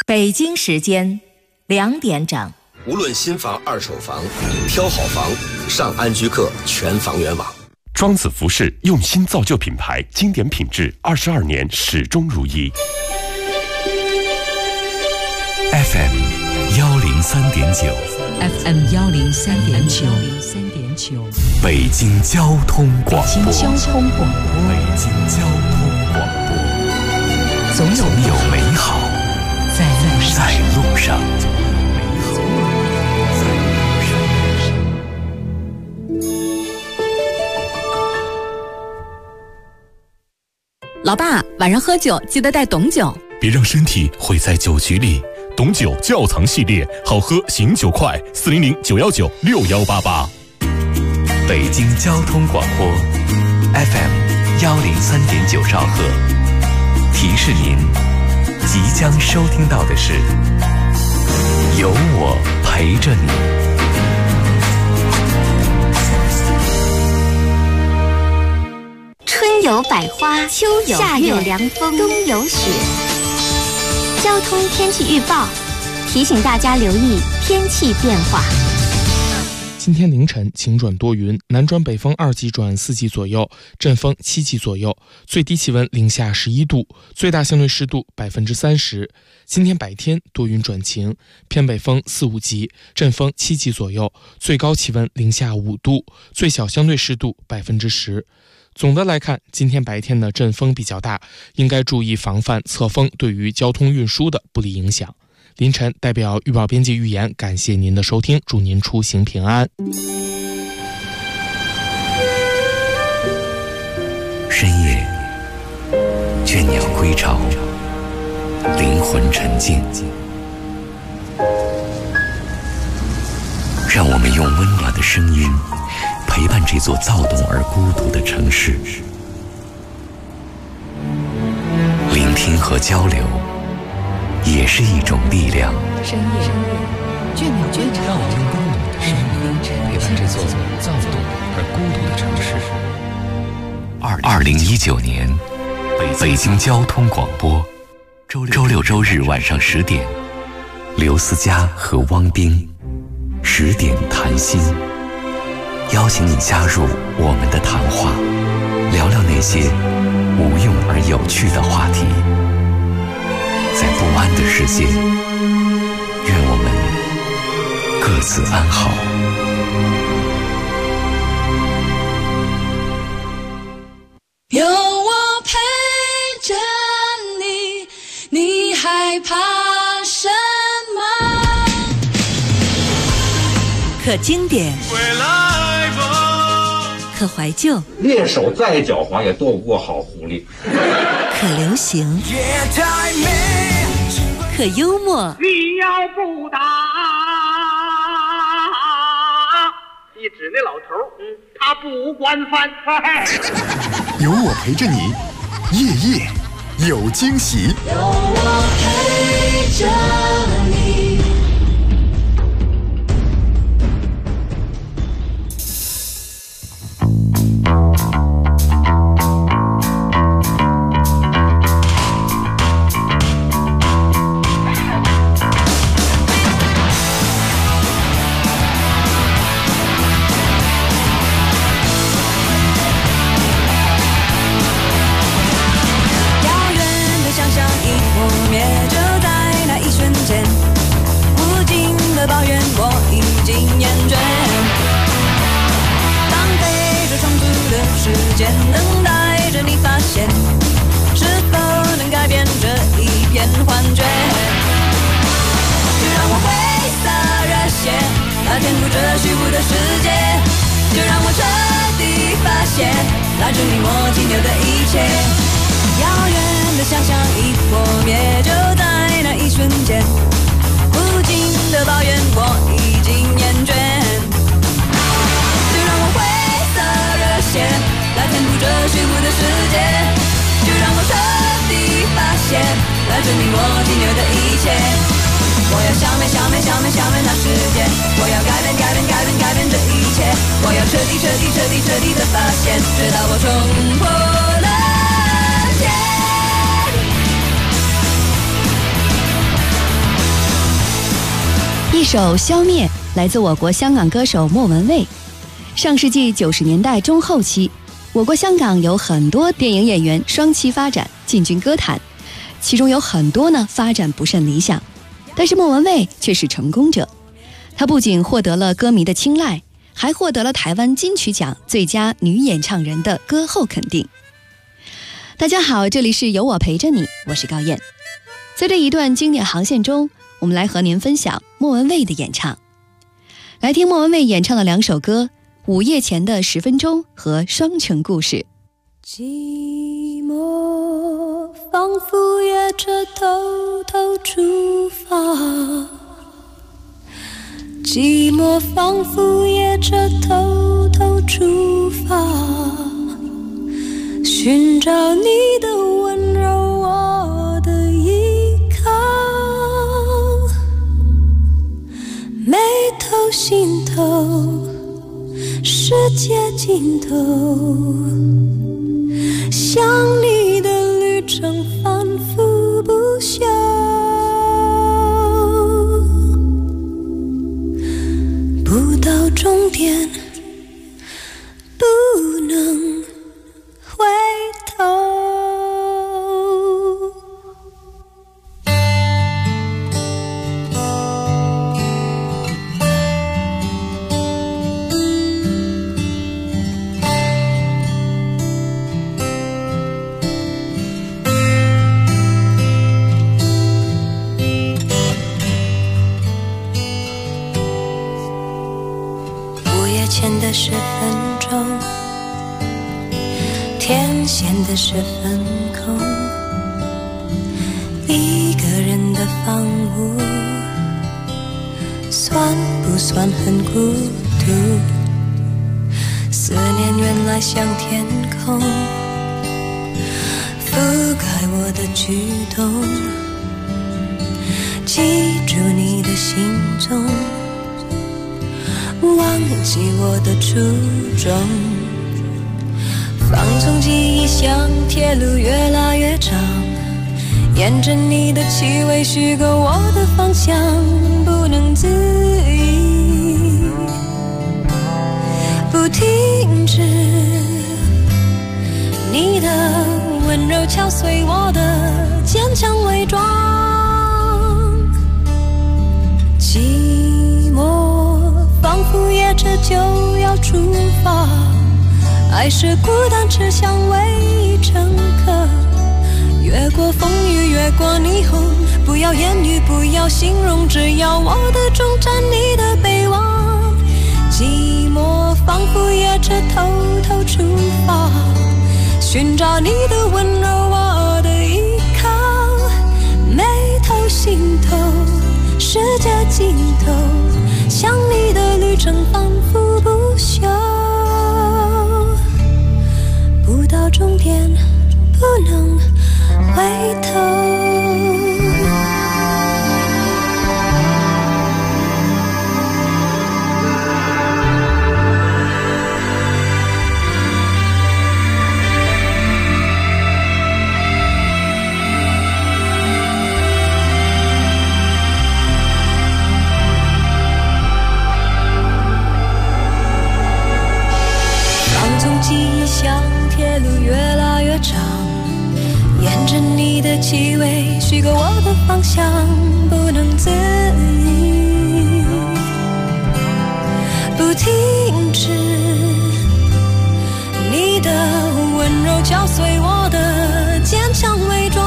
北京时间2点整。 无论新房、二手房，挑好房，上安居客全房源网。 庄子服饰用心造就品牌，经典品质，22年始终如一。 FM 103.9 FM 103.9 北京交通广播。 北京交通广播。 北京交通广播。总有美好在路上。 老爸，晚上喝酒记得带董酒， 别让身体毁在酒局里。董酒窖藏系列，好喝醒酒快，400-919-6188。北京交通广播 FM 103.9兆赫，提示您即将收听到的是有我陪着你。 春有百花，秋有夏有凉风，冬有雪。交通天气预报提醒大家留意天气变化。 今天凌晨晴转多云，南转北风2级转4级左右，阵风7级左右，最低气温零下11度，最大相对湿度30%。今天白天多云转晴，偏北风4、5级，阵风7级左右，最高气温零下5度，最小相对湿度10%。总的来看，今天白天的阵风比较大，应该注意防范侧风对于交通运输的不利影响。凌晨代表预报编辑预言，感谢您的收听，祝您出行平安。 深夜，倦鸟归巢，灵魂沉静，让我们用温暖的声音陪伴这座躁动而孤独的城市，聆听和交流也是一种力量。 深夜，倦鸟归巢， 让我们用温暖的声音陪伴这座躁动而孤独的城市。 2019年，北京交通广播，周六周日晚上10点，刘思佳和汪冰10点谈心，邀请你加入我们的谈话，聊聊那些无用而有趣的话题。在不安的世界，愿我们各自安好。 有我陪着你，你害怕什么？ 可经典，可怀旧， 猎手再狡猾也躲不过好狐狸。 可流行，可幽默。 你要不打，一指那老头，他不管饭。 有我陪着你，夜夜有惊喜。 有我陪着你。 等待着你发现，是否能改变这一片幻觉？就让我挥洒热血，来填补这虚无的世界。就让我彻底发现，来证明我停留的一切。遥远的想象一破灭，就在那一瞬间。无尽的抱怨我已经厌倦。就让我挥洒热血，来填补这虚无的世界，就让我彻底发现，来证明我停留的一切。我要消灭那世界，我要改变这一切，我要彻底的发现，直到我冲破了天。 首《消灭》来自我国香港歌手莫文蔚。上世纪90年代中后期，我国香港有很多电影演员双栖发展，进军歌坛，其中有很多呢发展不甚理想，但是莫文蔚却是成功者。她不仅获得了歌迷的青睐，还获得了台湾金曲奖最佳女演唱人的歌后肯定。大家好，这里是有我陪着你，我是高燕。在这一段经典航线中，我们来和您分享莫文蔚的演唱。来听莫文蔚演唱的2首歌，午夜前的10分钟和双城故事。 寂寞仿佛也着偷偷出发，寂寞仿佛也着偷偷出发，寻找你的温柔，我的依靠，眉头心头世界尽头，想你的旅程反复不休，不到终点不能回头。前的10分钟，天显得10分空，一个人的房屋，算不算很孤独？思念原来像天空，覆盖我的举动，记住你的行踪，忘记我的初衷，放纵记忆像铁路越拉越长，沿着你的气味虚构我的方向，不能自已，不停止，你的温柔敲碎我的坚强伪装，寂寞仿佛夜车就要出发，爱是孤单车厢唯一乘客，越过风雨越过霓虹，不要言语不要形容，只要我的终站你的北望，寂寞仿佛夜车偷偷出发，寻找你的温柔我的依靠，眉头心头世界尽头，想你的旅程反复不休，不到终点不能回头。像铁路越拉越长，沿着你的气味虚构我的方向，不能自已，不停止，你的温柔敲碎我的坚强伪装，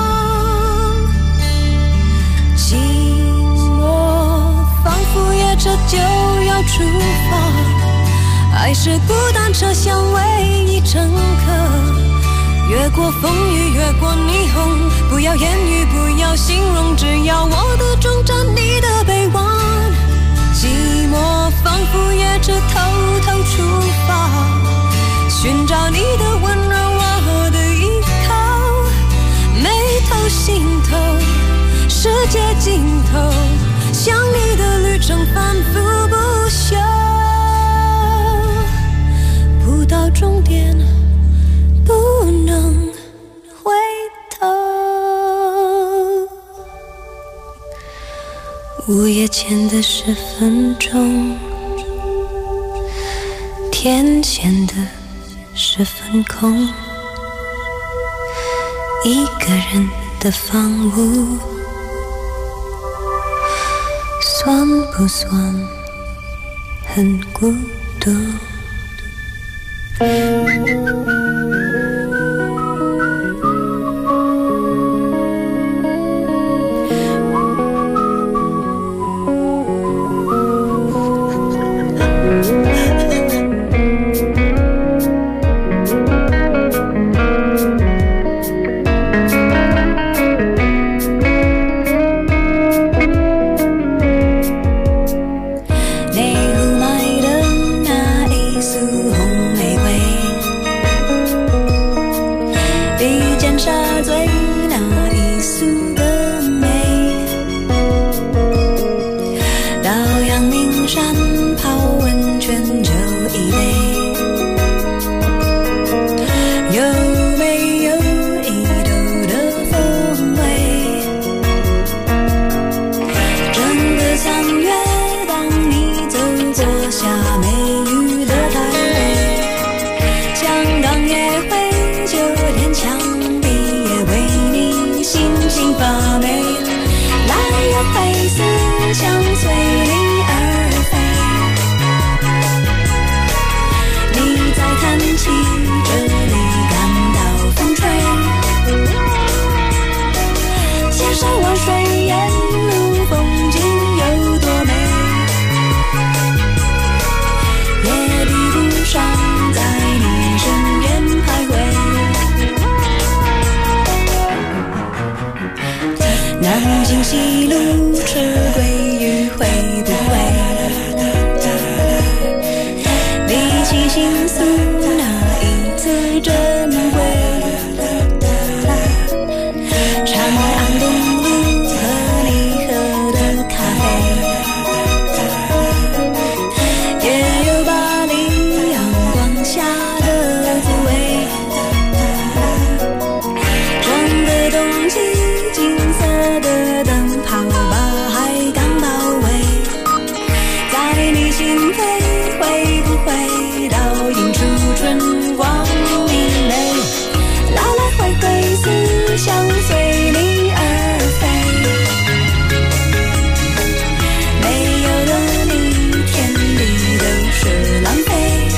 寂寞仿佛夜车就要出发，爱是孤单车厢唯一乘客，越过风雨越过霓虹，不要言语不要形容，只要我的终站你的北望，寂寞仿佛夜车偷偷出发，寻找你的温柔我的依靠，眉头心头世界尽头，想你的旅程反复不休，不到终点不能回头。 午夜前的10分钟，天显得10分空，一个人的房屋，算不算很孤独？南京西路迟归余会不会？比起心诉那一次珍贵，常来安东路和你喝的咖啡，也有巴黎阳光下的滋味。整个冬季金色的灯泡把海港包围，在你心扉会不会倒映出春光明媚？来来回回思想随你而飞，没有了你天地都是浪费。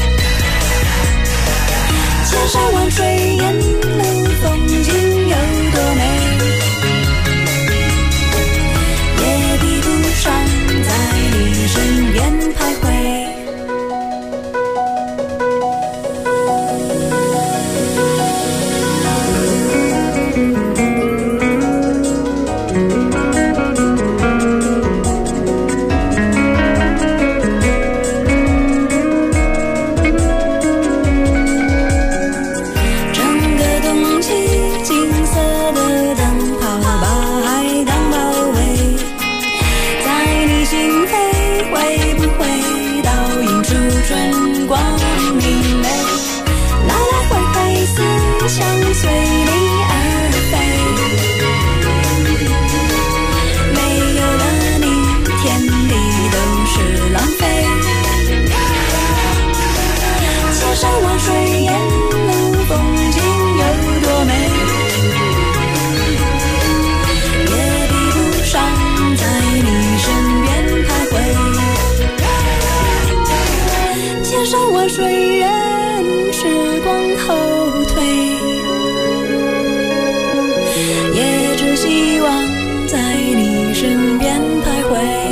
千山万水沿路风景有多美，也比不上在你身边徘徊。整个冬季金色的灯泡把海港包围，在你心扉会不会倒映出春光明媚？来来回回思想随你而飞，没有了你天地都是浪费。千山万水沿路风景有多美，也比不上在你身边徘徊。千山万水任时光后退，也只希望在你身边徘徊。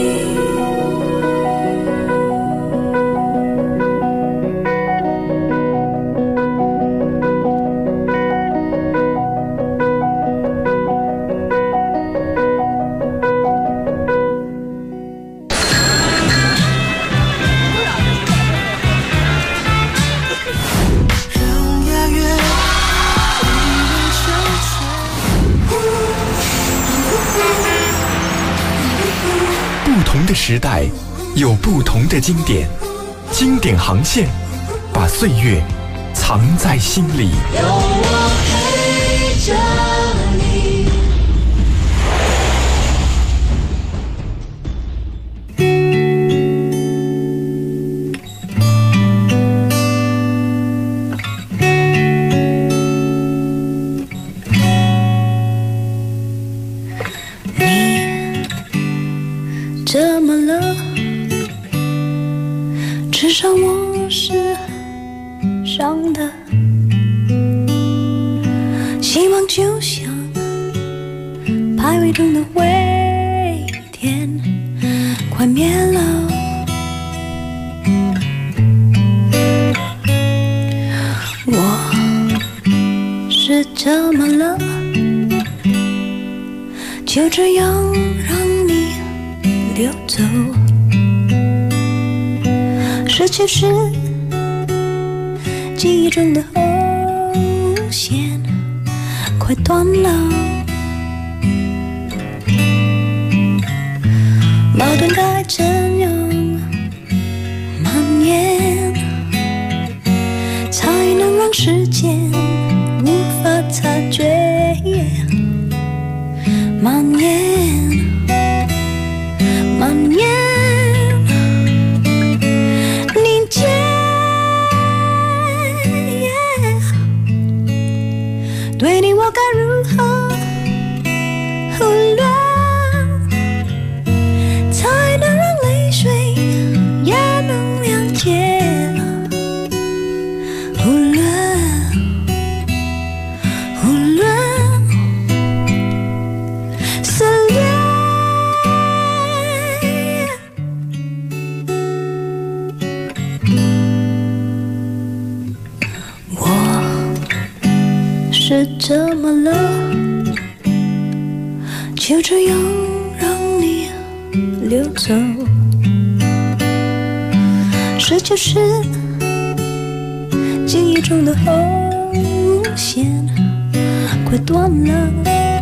不同的时代有不同的经典，经典航线把岁月藏在心里。 有我陪着你。 这么了，至少我是伤的。希望就像排位中的灰点，快灭了。我是这么了，就这样让你溜走。失去是记忆中的红线，快断了。矛盾该怎样蔓延，才能让时间无法察觉？蔓延，蔓延，凝结。对你我该如何忽略，才能让泪水也能谅解？忽略，忽略，撕裂。我是这么了，就这样让你溜走。失去是记忆中的红线，快断了。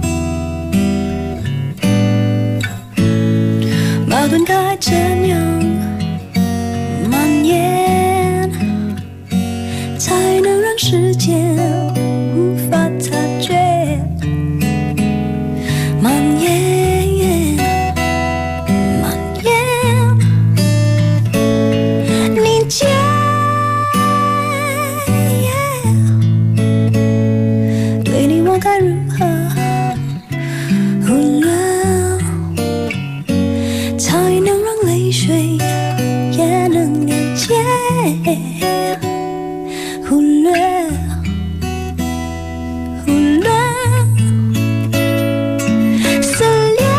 矛盾该怎样蔓延，才能让时间无法察觉？蔓延，蔓延，凝结。对你我该如何忽略，才能让泪水也能谅解？忽略，忽略，撕裂。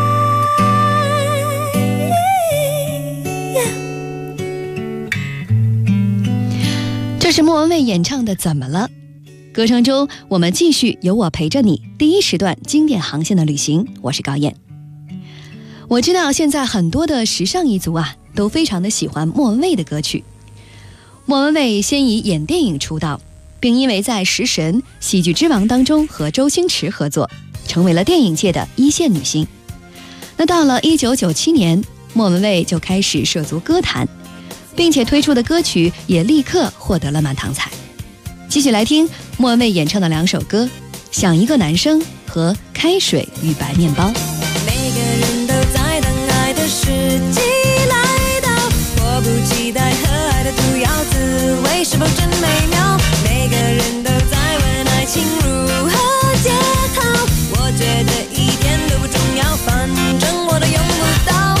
这是莫文蔚演唱的《怎么了》。歌声中，我们继续有我陪着你第一时段经典航线的旅行。我是高燕。我知道现在很多的时尚一族都非常的喜欢莫文蔚的歌曲。莫文蔚先以演电影出道，并因为在《食神》《喜剧之王》当中和周星驰合作，成为了电影界的一线女星。那到了1997年，莫文蔚就开始涉足歌坛，并且推出的歌曲也立刻获得了满堂彩。继续来听莫文蔚演唱的2首歌，《想一个男生》和《开水与白面包》。 每个人都在等爱的时机来到，迫不及待和爱的毒药滋味是否真美妙？每个人都在问爱情如何解套，我觉得一点都不重要，反正我都用不到。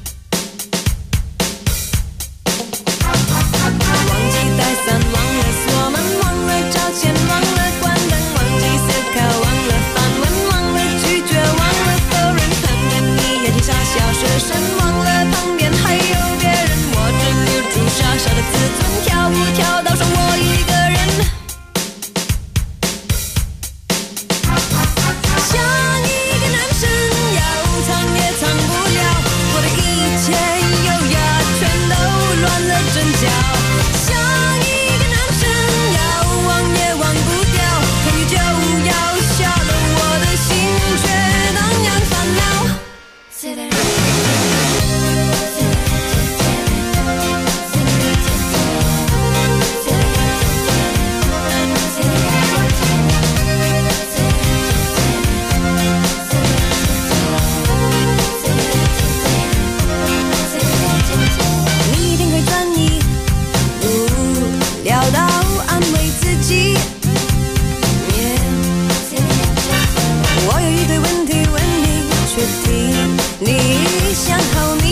忘记带伞，忘了锁门，忘了找钱，忘了关灯，忘记思考，忘了反问，忘了拒绝，忘了否认，看着你眼睛傻笑失神，忘了旁边还有别人，我只留住傻傻的自尊，跳舞跳到剩我一个人。像一个男生，要藏也藏不了，我的一切优雅全都乱了阵脚。像一个男生，要忘也忘不掉，看雨就要下了，我的心却荡漾烦恼。你一定会转移，聊到安慰自己。我有一堆问题问你，确定你想好你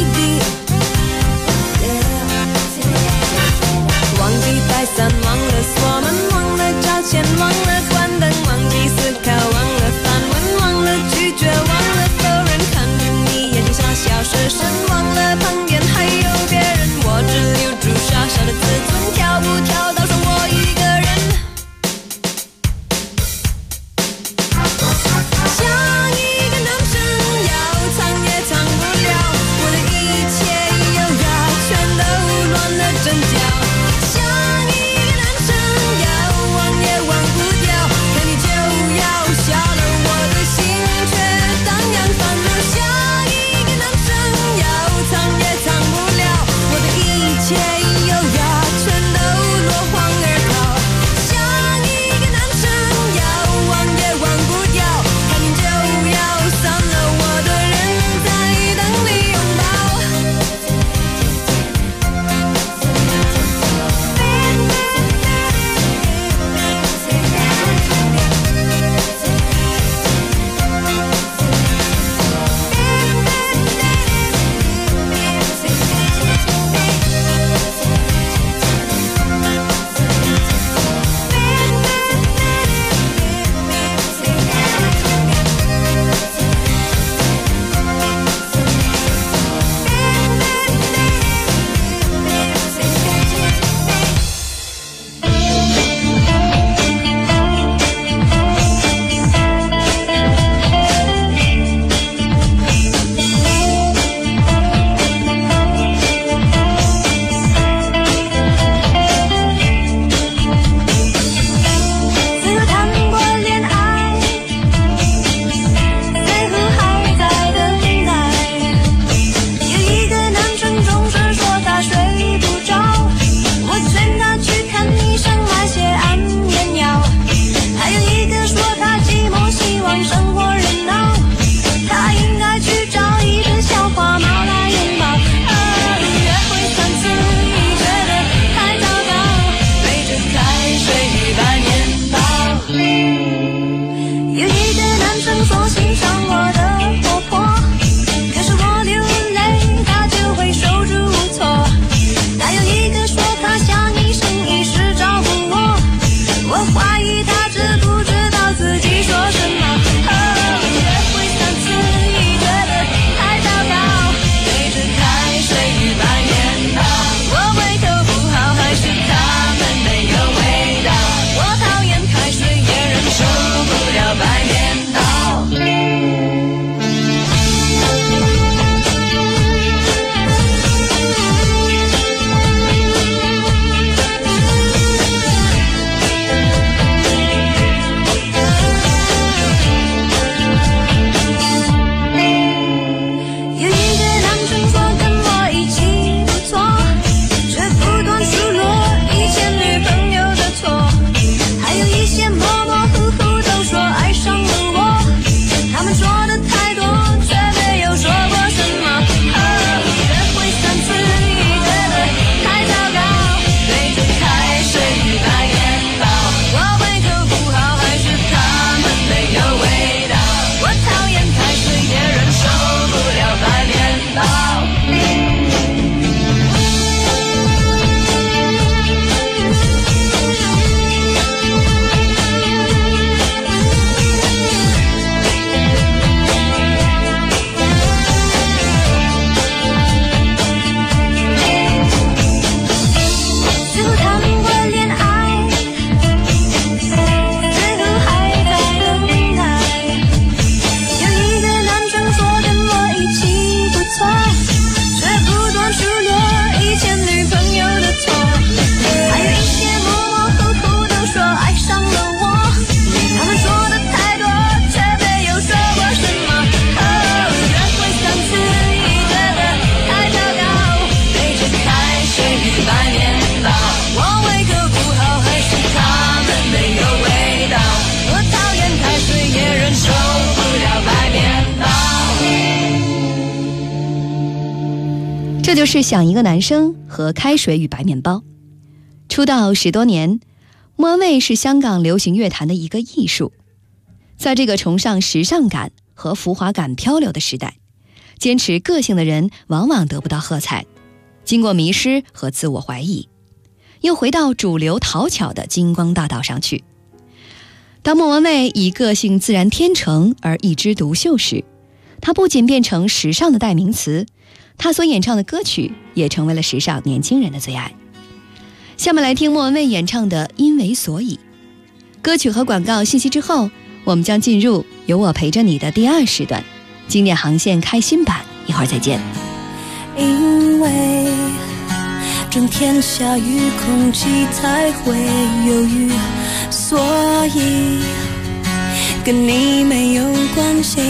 这就是想一个男生和开水与白面包。出道10多年，莫文蔚是香港流行乐坛的一个艺术。在这个崇尚时尚感和浮华感漂流的时代，坚持个性的人往往得不到喝彩，经过迷失和自我怀疑，又回到主流讨巧的金光大道上去。当莫文蔚以个性自然天成而一枝独秀时，她不仅变成时尚的代名词，她所演唱的歌曲也成为了时尚年轻人的最爱。下面来听莫文蔚演唱的《因为所以》。歌曲和广告信息之后，我们将进入有我陪着你的第2时段，经典航线开新版，一会儿再见。 因为整天下雨，空气才会忧郁，所以跟你没有关系。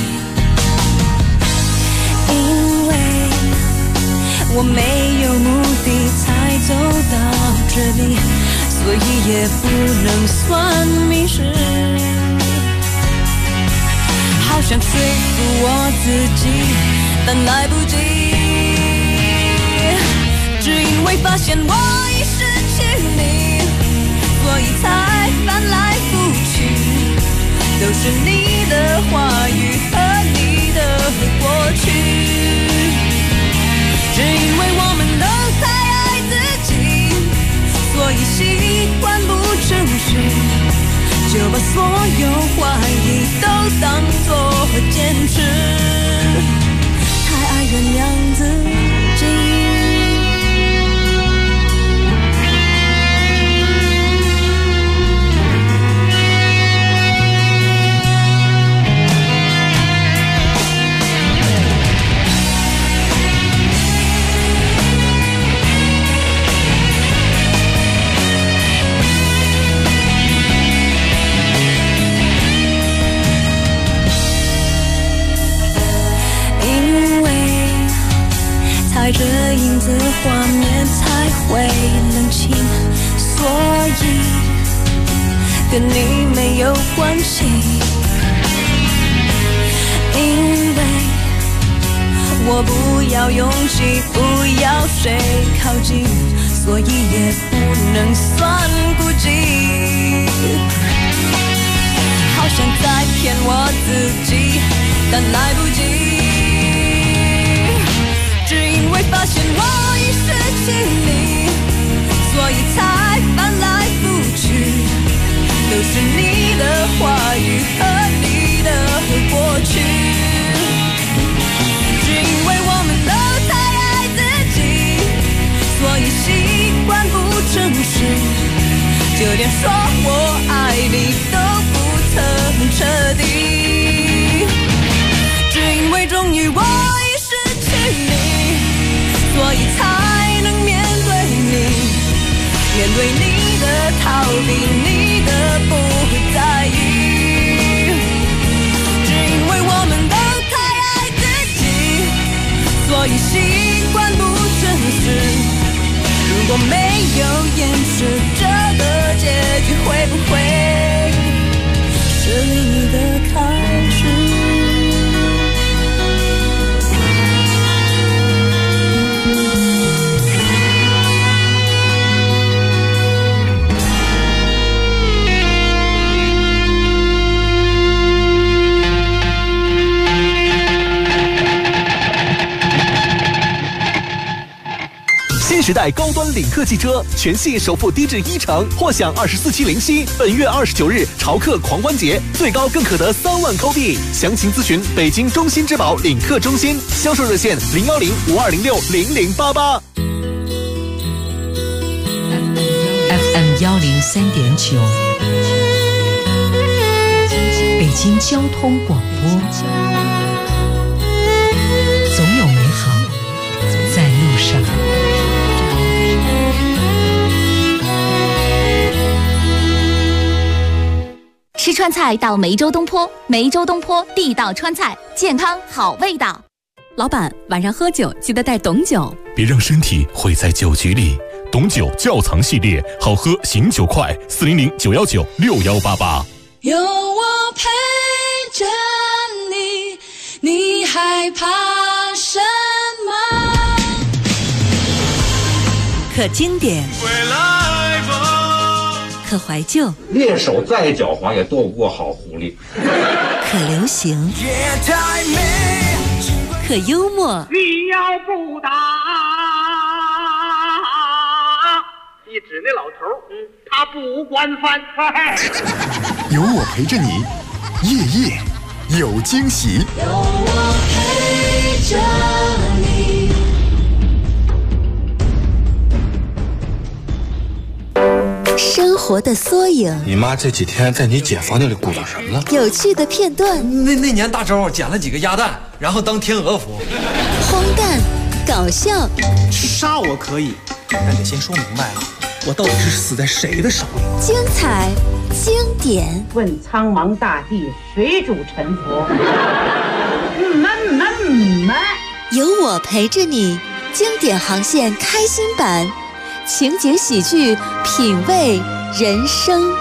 因为我没有目的才走到这里，所以也不能算迷失。好想说服我自己，但来不及，只因为发现我已失去你，所以才翻来覆去，都是你的话语和你的过去。只因为我们都太爱自己，所以习惯不诚实，就把所有怀疑都当作坚持，太爱原谅自己。踩着影子，画面才会冷清，所以跟你没有关系。因为我不要勇气，不要谁靠近，所以也不能算孤寂。好想再骗我自己，但来不及，只因为发现我已失去你，所以才翻来覆去，都是你的话语和你的过去。只因为我们都太爱自己，所以习惯不诚实，就连说我爱你都不曾彻底。只因为终于我已失去你，所以才能面对你，面对你的逃避，你的不在意。只因为我们都太爱自己，所以习惯不诚实。如果没有掩饰，这个结局会不会是你的开始？ 时代高端领克汽车全系首付低至10%，或享24期零息。本月29日潮客狂欢节，最高更可得3万扣币。详情咨询北京中心之宝领克中心，销售热线010-5206-0088。 FM 103.9，北京交通广播，总有美好在路上。 吃川菜到梅州东坡，梅州东坡地道川菜，健康好味道。 老板，晚上喝酒记得带董酒， 别让身体毁在酒局里。董酒窖藏系列，好喝醒酒快，400-919-6188。 有我陪着你，你害怕什么？ 可经典，可怀旧， 猎手再狡猾也斗不过好狐狸。 可流行，可幽默。 你要不打，一指那老头，他不惯犯。 有我陪着你，夜夜有惊喜。 有我陪着你。 生活的缩影， 你妈这几天在你姐房间里鼓捣什么呢？ 有趣的片段。 那年大周捡了几个鸭蛋，然后当天鹅服。 荒诞，搞笑。 杀我可以，但得先说明白了，我到底是死在谁的手里？ 精彩，经典。 问苍茫大地，谁主沉浮？ 有我陪着你，经典航线开心版。情景喜剧，品味人生。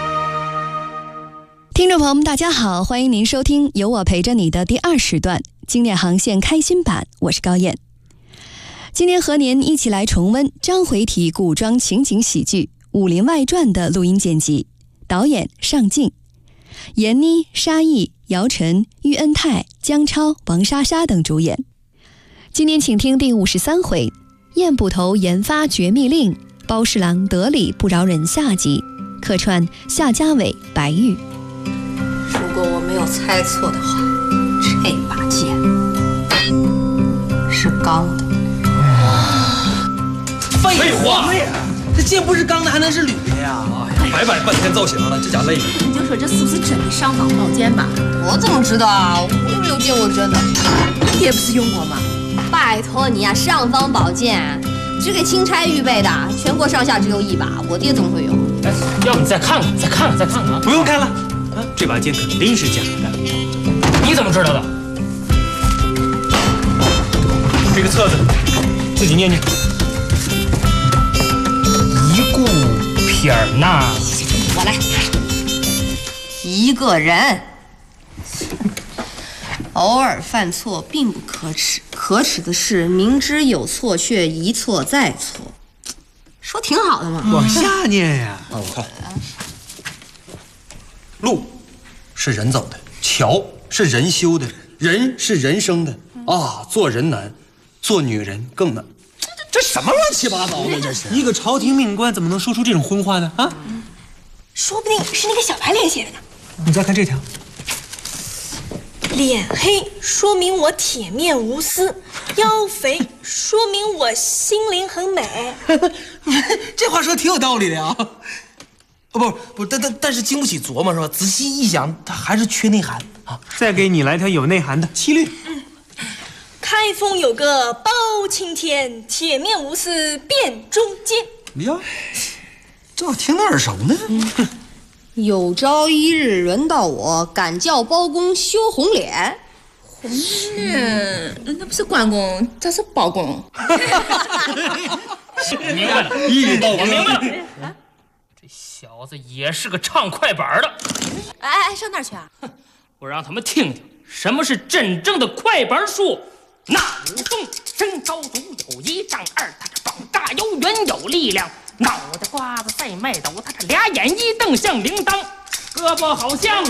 听众朋友们，大家好，欢迎您收听《有我陪着你》的第2时段经典航线开心版，我是高燕。今天和您一起来重温章回体古装情景喜剧《武林外传》的录音剪辑，导演尚敬，闫妮、沙溢、姚晨、喻恩泰、姜超、王莎莎等主演。今天请听第53回燕捕头研发绝密令，包侍郎得理不饶人下集，客串夏家伟、白玉。 如果我没有猜错的话，这把剑是钢的。 废话，这剑不是钢的还能是铝的呀？白摆半天造型了，这家累的。 你就说这是不是真的尚方宝剑吧？我怎么知道啊？我又没有见过真的。你也不是用过吗？拜托你啊，尚方宝剑只给钦差预备的，全国上下只有一把，我爹怎么会有？ 哎，要不你再看看，再看看。 不用看了，这把剑肯定是假的。 你怎么知道的？ 这个册子自己念念。 一顾撇儿捺， 我来。一个人偶尔犯错并不可耻，可耻的是明知有错却一错再错。说挺好的嘛， 往下念呀。 我看，路是人走的，桥是人修的，人是人生的啊！做人难，做女人更难。这什么乱七八糟的？这是一个朝廷命官怎么能说出这种荤话呢？啊， 说不定是那个小白脸写的呢。 你再看这条。 脸黑说明我铁面无私，腰肥说明我心灵很美。 这话说挺有道理的呀。不，但是经不起琢磨是吧？仔细一想，它还是缺内涵啊。再给你来条有内涵的七律。 开封有个包青天，铁面无私辨忠奸。 呀，这我听得耳熟呢。 有朝一日轮到我，敢叫包公羞红脸。 红脸？那不是关公，这是包公。 明白了，我明白了。这小子也是个唱快板的。 哎，上哪儿去啊？ 我让他们听听什么是真正的快板术。那武松身高足有1丈2，他这膀大有圆有力量。脑袋瓜子赛麦斗，他这俩眼一瞪像铃铛，胳膊好像……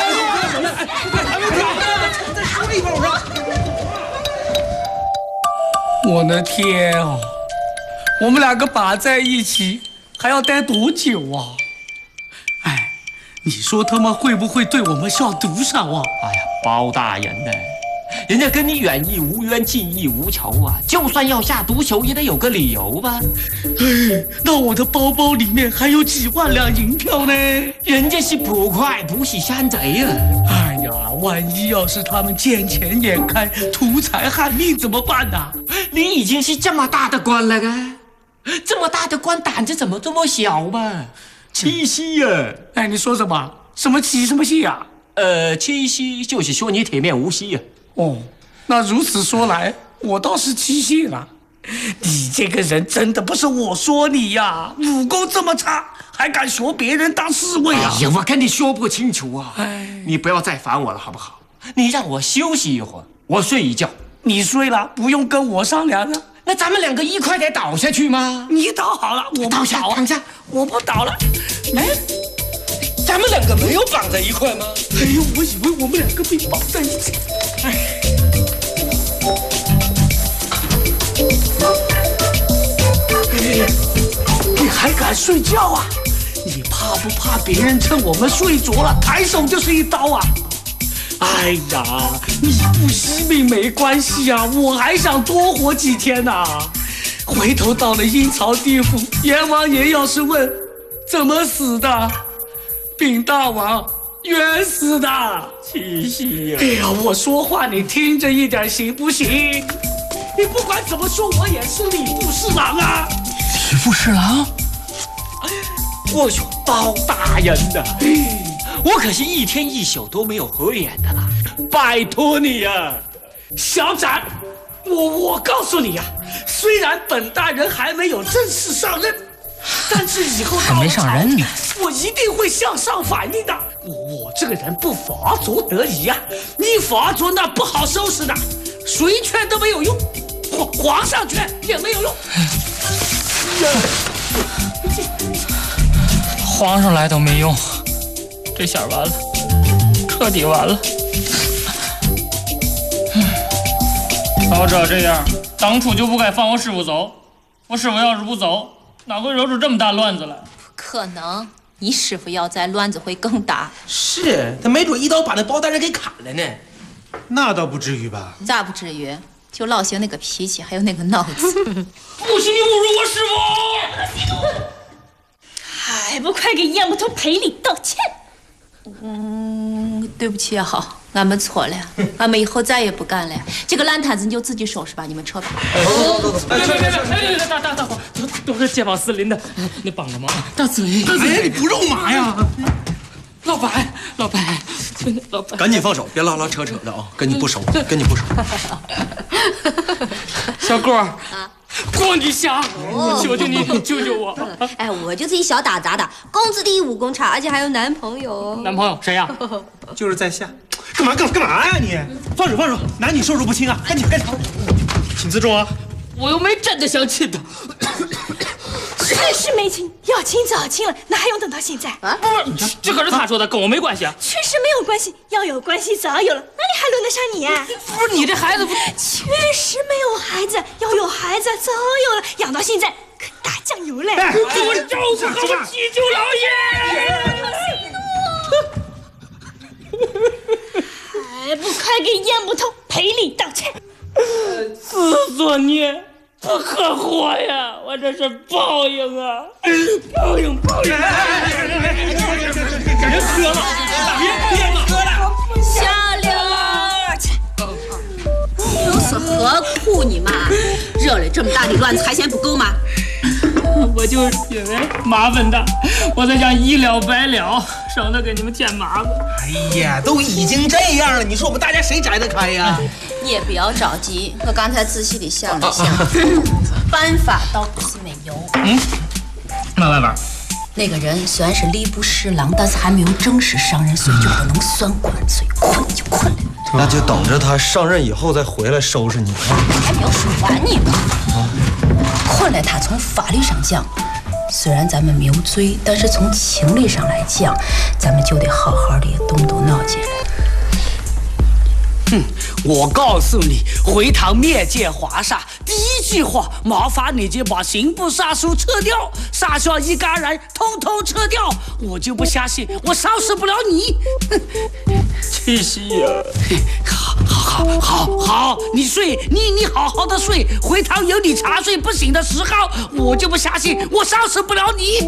我的天啊！我们2个把在一起还要待多久啊？哎，你说他们会不会对我们下毒手啊？ 哎呀，包大人呢？人家跟你远义无冤，近义无仇啊！就算要下毒手，也得有个理由吧？ 那我的包包里面还有几万两银票呢。 人家是捕快，不是山贼呀！ 哎呀，万一要是他们见钱眼开，图财害命怎么办呢？ 你已经是这么大的官了啊！这么大的官，胆子怎么这么小吧？七夕呀！ 哎，你说什么？什么七什么夕啊？ 七夕就是说你铁面无私呀。 哦，那如此说来，我倒是七夕了。你这个人真的不是我说你呀，武功这么差，还敢说别人当侍卫啊？ 哎呀，我跟你说不清楚啊！你不要再烦我了，好不好？你让我休息一会儿，我睡一觉。 你睡了，不用跟我商量了， 那咱们两个一块得倒下去吗？ 你倒好了，我倒下，躺下， 我不倒了。 哎，咱们两个没有绑在一块吗？ 哎呦，我以为我们两个被绑在一起。哎，你还敢睡觉啊？你怕不怕别人趁我们睡着了，抬手就是一刀啊？哎呀，你不惜命没关系啊，我还想多活几天呢。回头到了阴曹地府，阎王爷要是问怎么死的，禀大王，冤死的。 七夕呀！ 哎呀，我说话你听着一点行不行？你不管怎么说，我也是礼部侍郎啊。 礼部侍郎？ 我说包大人的。 我可是一天一宿都没有合眼的了，拜托你呀， 小展，我告诉你呀，虽然本大人还没有正式上任，但是以后还没上任呢， 我一定会向上反映的。我这个人不法足得宜呀，你法足那不好收拾的，谁劝都没有用，皇上劝也没有用。 皇上来都没用。这下完了，彻底完了。照这样，当初就不该放我师傅走。我师傅要是不走，哪会惹出这么大乱子来？ 不可能，你师傅要在，乱子会更大。 是，他没准一刀把那包大人给砍了呢。 那倒不至于吧？ 咋不至于？就老些那个脾气，还有那个脑子。 不许你侮辱我师傅！ 还不快给燕木头赔礼道歉！ 对不起也好，俺们错了，俺们以后再也不干了。这个烂摊子你就自己收拾吧，你们撤吧。 别，大伙都是街坊四邻的，你帮个忙，大嘴， 哎，你不肉麻呀？ 老白， 赶紧放手，别拉拉扯扯的啊！跟你不熟，跟你不熟。 小郭啊。光你瞎！求求你救救我！ 哎，我就是一小打杂的，工资低，武功差，而且还有男朋友。 男朋友谁呀？ 就是在下。干嘛呀你？放手！男女授受不亲啊！赶紧！请自重啊！ 我又没真的想亲他。 确实没亲，要亲早亲了，哪还用等到现在？ 啊，这可是他说的，跟我没关系啊。 确实没有关系，要有关系早有了，哪里还轮得上你啊？ 不是你这孩子不？ 确实没有孩子，要有孩子早有了，养到现在可打酱油嘞。 给我照顾好我七舅老爷！还不快给燕木头赔礼道歉？ 自作孽！不可活呀！我这是报应啊！报应！别喝了，别喝了！ 下流！又是何苦你妈？惹了这么大的乱子还嫌不够吗？ 我就是因为麻烦大，我才想一了百了，省得给你们添麻烦。 哎呀，都已经这样了，你说我们大家谁摘得开呀？ 你也不要着急，我刚才仔细的想了想，办法倒不是没有。 嘛办法？ 那个人虽然是礼部侍郎，但是还没有正式上任，所以就不能算官，所以困就困了。 那就等着他上任以后再回来收拾你。 还没有说完你吧？困了，他从法律上讲，虽然咱们没有罪，但是从情理上来讲，咱们就得好好的动脑筋了。 我告诉你，回堂面见华煞，第一句话，麻烦你就把刑部杀书撤掉，杀校一干人统统撤掉，我就不相信我收拾不了你。 七夕呀！ 好，你睡，你好好的睡，回堂有你茶睡不醒的时候，我就不相信我收拾不了你。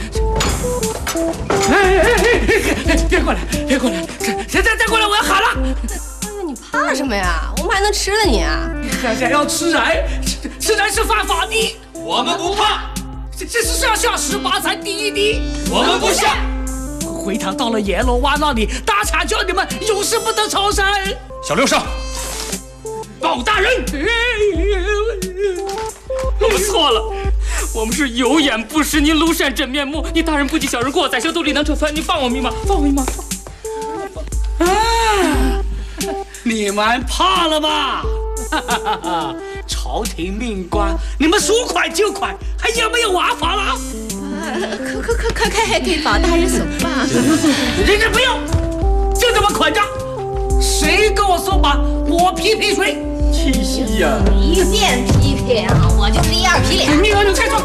别过来，再过来，我要喊了。 你怕什么呀？我们还能吃了你啊！ 还要吃人，吃人是犯法的。 我们不怕， 这是上下18才第一的。 我们不下。 回堂到了阎罗湾那里，大惨叫你们永世不得超生。 小六上。 包大人，我们错了，我们是有眼不识您庐山真面目。你大人不计小人过，宰相肚里能扯穿，你放我一马，放我一马。 你们怕了吧？臭朝廷命官，你们说快就快，还有没有娃法了？ 可以保大人手吧。 人不用，就这么捆着。谁跟我送吧，我批水。 气呀！ 一遍批评，我就第二批脸。 你就开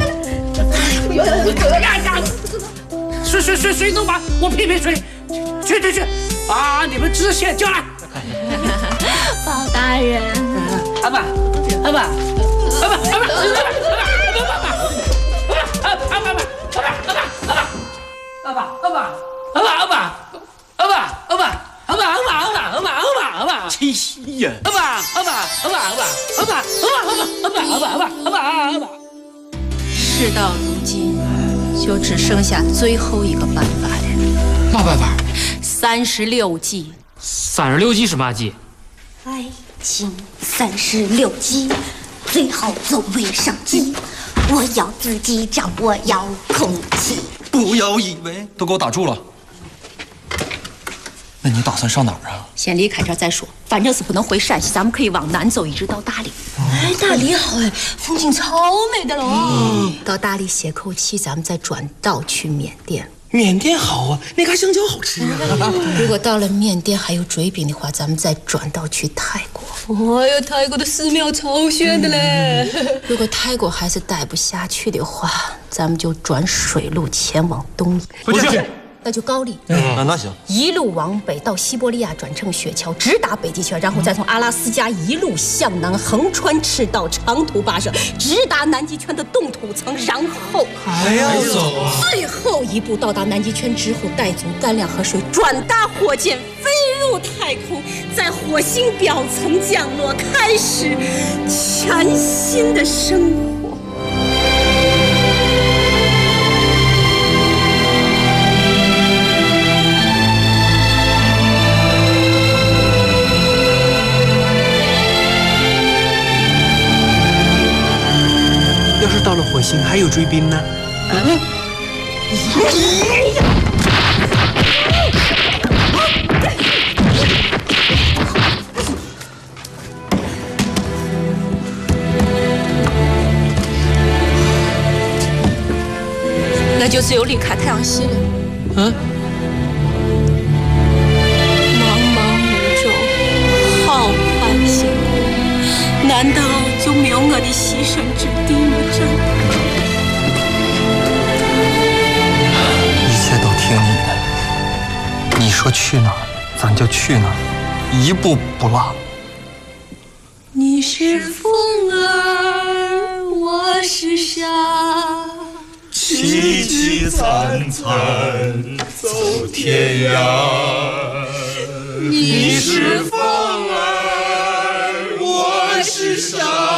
说。水送吧，我批水。去，把你们知县叫来。 包大人。 阿爸。 气息呀！ 事到如今，就只剩下最后一个办法了。 嘛办法 ？36计。 36计是嘛计？ 爱情36计，最好走为上计。我要自己掌握遥控器。 不要以为都给我打住了。那你打算上哪儿啊？ 先离开这儿再说，反正是不能回陕西，咱们可以往南走，一直到大理。 哎，大理好哎，风景超美的喽。 到大理歇口气，咱们再转道去缅甸。 缅甸好啊，那嘎香蕉好吃啊。 如果到了缅甸还有追兵的话，咱们再转道去泰国。 哎呀，泰国的寺庙超炫的嘞。 如果泰国还是待不下去的话，咱们就转水路前往东引。 不去。 那就高丽， 那行， 一路往北到西伯利亚，转乘雪橇直达北极圈，然后再从阿拉斯加一路向南，横穿赤道，长途跋涉，直达南极圈的冻土层，然后还要走啊！ 最后一步到达南极圈之后，带足干粮和水，转搭火箭飞入太空，在火星表层降落，开始全新的生活。 要是到了火星还有追兵呢？ 那就只有离开太阳系了。茫茫宇宙，浩瀚星空，难道就没有我的栖身之地吗？ 一切都听你的，你说去哪儿，咱就去哪儿，一步不落。 你是风儿，我是沙， 凄凄惨惨走天涯。你是风儿，我是沙。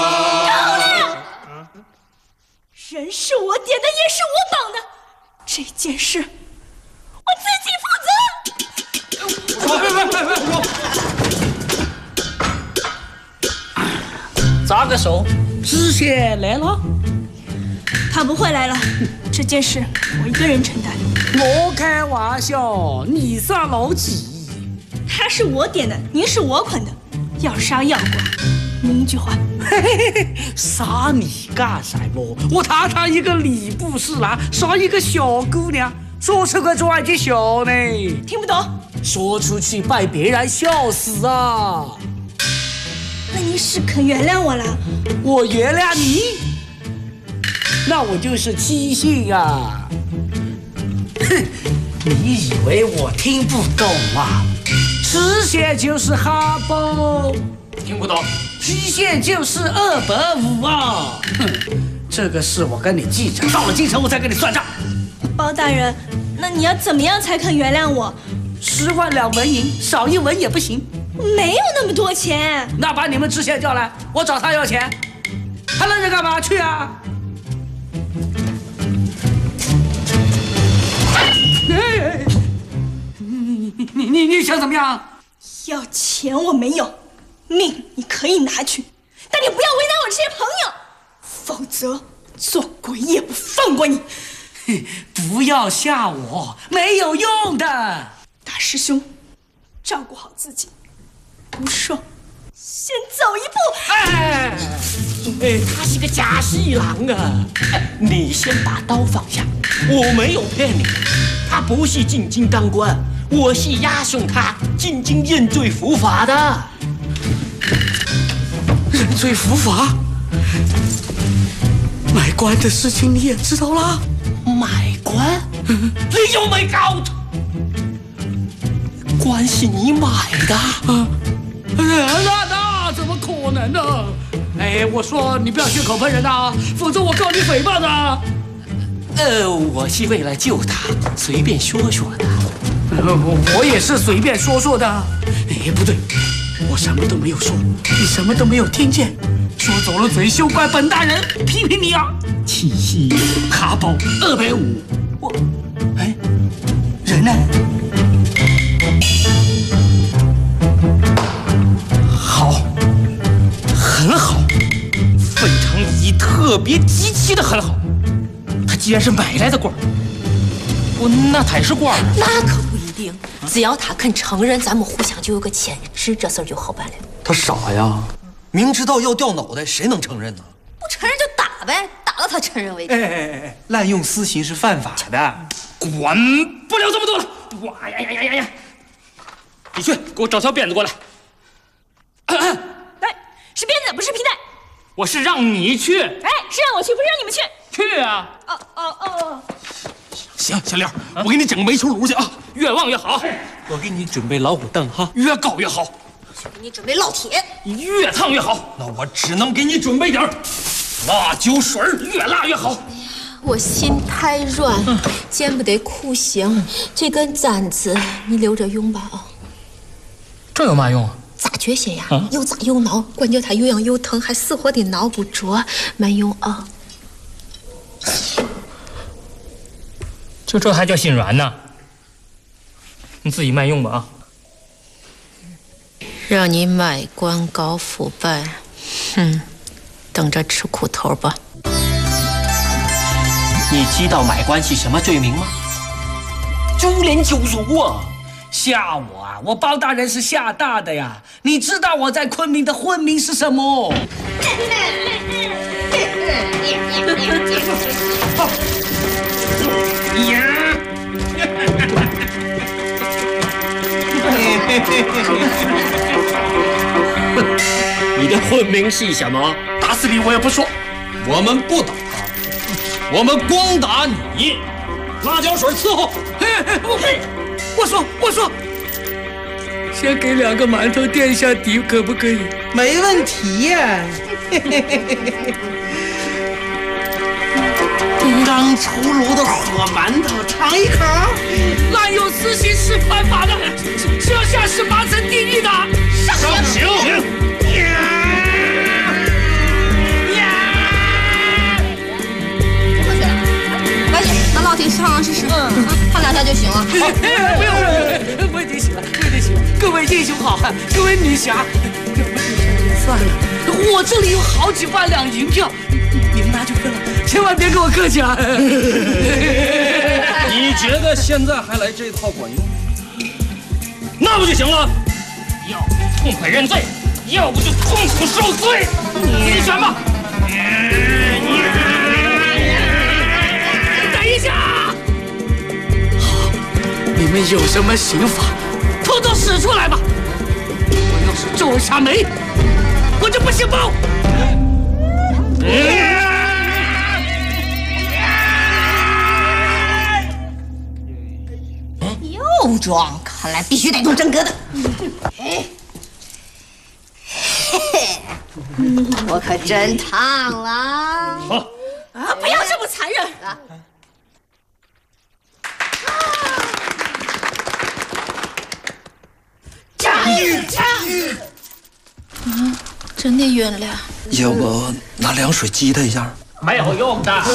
人是我点的，也是我绑的，这件事我自己负责。 咋个手？知县来了？ 他不会来了，这件事我一个人承担。 我开玩笑，你算老几？ 他是我点的，您是我捆的，要杀要剐，您一句话。 杀你干什么？我堂堂一个礼部侍郎，杀一个小姑娘，说出个专辑小呢？ 听不懂？ 说出去被别人笑死啊！ 那您是肯原谅我了？ 我原谅你？那我就是欺信啊！哼，你以为我听不懂啊？知县就是哈包，听不懂。知县就是250啊！哼，这个事我跟你记着，到了京城我再跟你算账。 包大人，那你要怎么样才肯原谅我 ？10万两纹银，少1文也不行。 没有那么多钱。 那把你们知县叫来，我找他要钱。他愣着干嘛？去啊！你想怎么样？ 要钱我没有，命你可以拿去，但你不要为难我这些朋友，否则做鬼也不放过你。 不要吓我，没有用的。 大师兄，照顾好自己，不顺，先走一步。 哎。 他是个假戏郎啊！你先把刀放下，我没有骗你，他不是进京当官，我是押送他进京认罪伏法的。认罪伏法？买官的事情你也知道啦？买官？你又没搞错，官是你买的啊？那怎么可能呢？哎，我说你不要血口喷人啊，否则我告你诽谤的。我是为了救他，随便说说的。我也是随便说说的。哎，不对，我什么都没有说，你什么都没有听见。说走了嘴，休怪本大人批评你啊！七夕卡宝250，我，哎，人呢？好，很好，非常礼仪，特别极其的很好。他既然是买来的官，那他也是官。 那可不一定，只要他肯承认，咱们互相就有个牵制，这事儿就好办了。 他傻呀，明知道要掉脑袋，谁能承认呢？ 不承认就打呗，打到他承认为止。 哎，滥用私刑是犯法的。 管不了这么多了！哇呀！你去给我找条辫子过来。 哎，是鞭子，不是皮带。 我是让你去。哎， 是让我去，不是让你们去。 去啊！ 哦。 行，小六，我给你整个煤球炉去啊，越旺越好。 我给你准备老虎凳哈， 越高越好。 我给你准备烙铁， 越烫越好。 那我只能给你准备点辣椒水， 越辣越好。 我心太软，见不得酷刑。这根簪子你留着用吧啊。 这有嘛用啊？ 扎缺陷呀，又扎又挠，关键它又痒又疼，还死活的挠不着，没用啊。 就这还叫心软呢？你自己慢用吧啊！ 让你买官搞腐败，等着吃苦头吧。 你知道买官是什么罪名吗？株连九族啊！吓我啊！我包大人是吓大的呀！你知道我在昆明的混名是什么？你的混名是什么？打死你我也不说。 我们不打他，我们光打你。辣椒水伺候。 我说，先给2个馒头垫一下底，可不可以？ 没问题呀。 刚出炉的火馒头，尝一口。滥用私刑是犯法的，这下是8层地狱的。 上刑！ 赶紧拿烙铁上上试试，烫2下就行了。 不一定行了，各位英雄好汉，各位女侠，算了，我这里有好几万两银票，你们拿去分了，千万别跟我客气啊！ 你觉得现在还来这套管用？ 那不就行了？要不痛快认罪，要不就痛苦受罪，你选吧。 等一下，好，你们有什么刑法，统统使出来吧。我要是皱下眉，我就不姓包。 又装，看来必须得动真格的。我可真烫了。 好啊！不要这么残忍啊！ 真的晕了。 要不拿凉水激他一下？ 没有用的。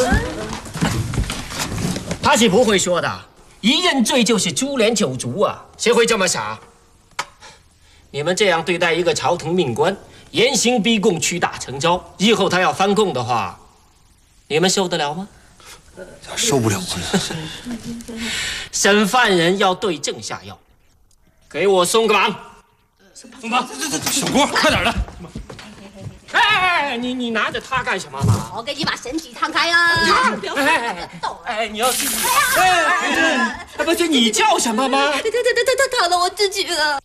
他是不会说的，一认罪就是株连九族啊！谁会这么傻？你们这样对待一个朝廷命官，严刑逼供，屈打成招，日后他要翻供的话，你们受得了吗？ 受不了啊！ 审犯人要对症下药，给我松个绑。松绑， 小郭，快点的！ 哎，你拿着它干什么嘛？ 我给你把神体摊开啊！ 哎，你要自己。不是你叫什么吗？ 他打到我自己了。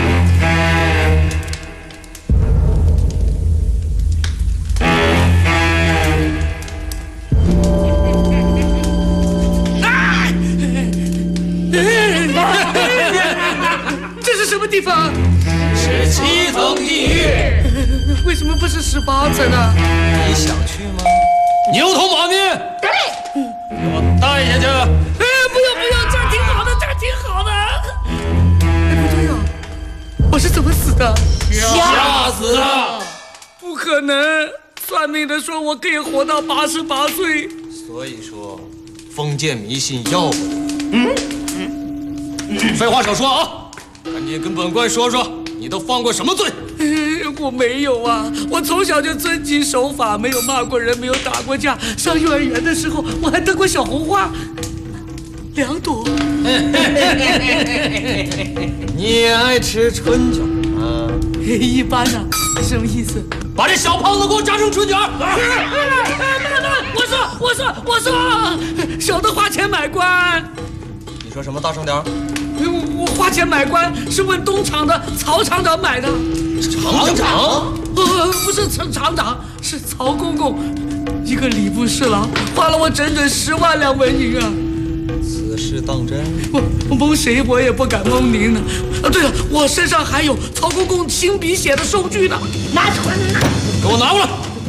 这是什么地方？ 是7层地狱。 为什么不是18层啊？ 你想去吗？牛头马面，给我带下去。 哎，不要，这儿挺好的，这儿挺好的。哎，不对呀，我是怎么死的？ 吓死的。 不可能，算命的说我可以活到88岁。 所以说，封建迷信要不得。废话少说啊！赶紧跟本官说说，你都犯过什么罪？ 我没有啊，我从小就遵纪守法，没有骂过人，没有打过架。上幼儿园的时候，我还得过小红花2朵。 你爱吃春卷吗？ 一般啊，什么意思？ 把这小胖子给我炸成春卷！ 我说，小的花钱买官。 你说什么？大声点！ 我花钱买官是问东厂的曹厂长买的。 厂长？ 不是厂长，是曹公公，一个礼部侍郎，花了我整整10万两文银啊！ 此事当真？ 我蒙谁我也不敢蒙您呢。对了，我身上还有曹公公亲笔写的收据呢。 拿出来！ 给我拿过来！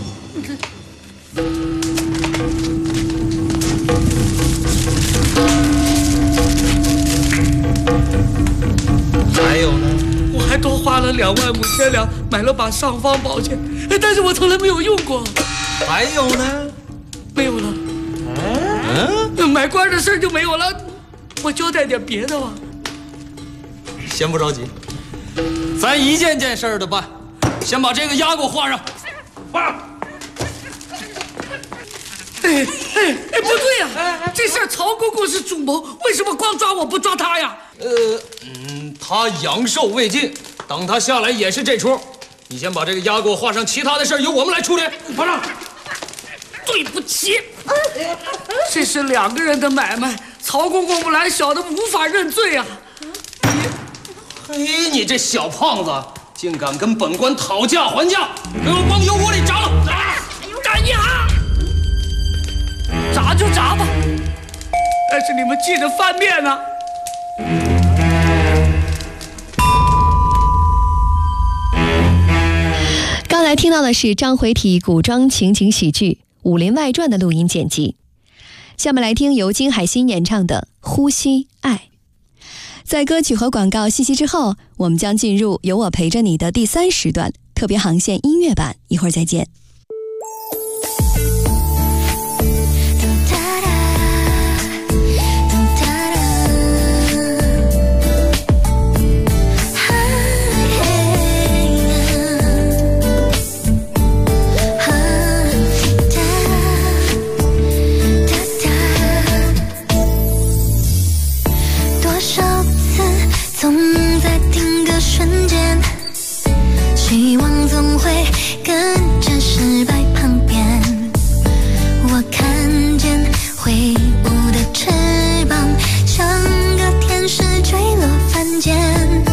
还有呢？ 我还多花了2万5千两买了把尚方宝剑，但是我从来没有用过。 还有呢？ 没有了。买官的事就没有了。我交代点别的吧。 先不着急，咱一件件事儿的办。先把这个鸭给我画上。画。 哎，不对呀，这事儿曹公公是主谋，为什么光抓我不抓他呀？ 他阳寿未尽，等他下来也是这出。你先把这个鸭给我画上，其他的事儿由我们来处理。 团长，对不起，这是2个人的买卖，曹公公不来，小的无法认罪啊。 嘿，你这小胖子，竟敢跟本官讨价还价，给我往油锅里炸了！ 站呀！炸就炸吧，但是你们记得翻面呢。 刚才听到的是章回体古装情景喜剧《武林外传》的录音剪辑。下面来听由金海心演唱的《呼吸爱》。在歌曲和广告信息之后，我们将进入有我陪着你的第3时段特别航线音乐版，一会儿再见。 希望总会跟着失败旁边，我看见挥舞的翅膀，像个天使坠落凡间。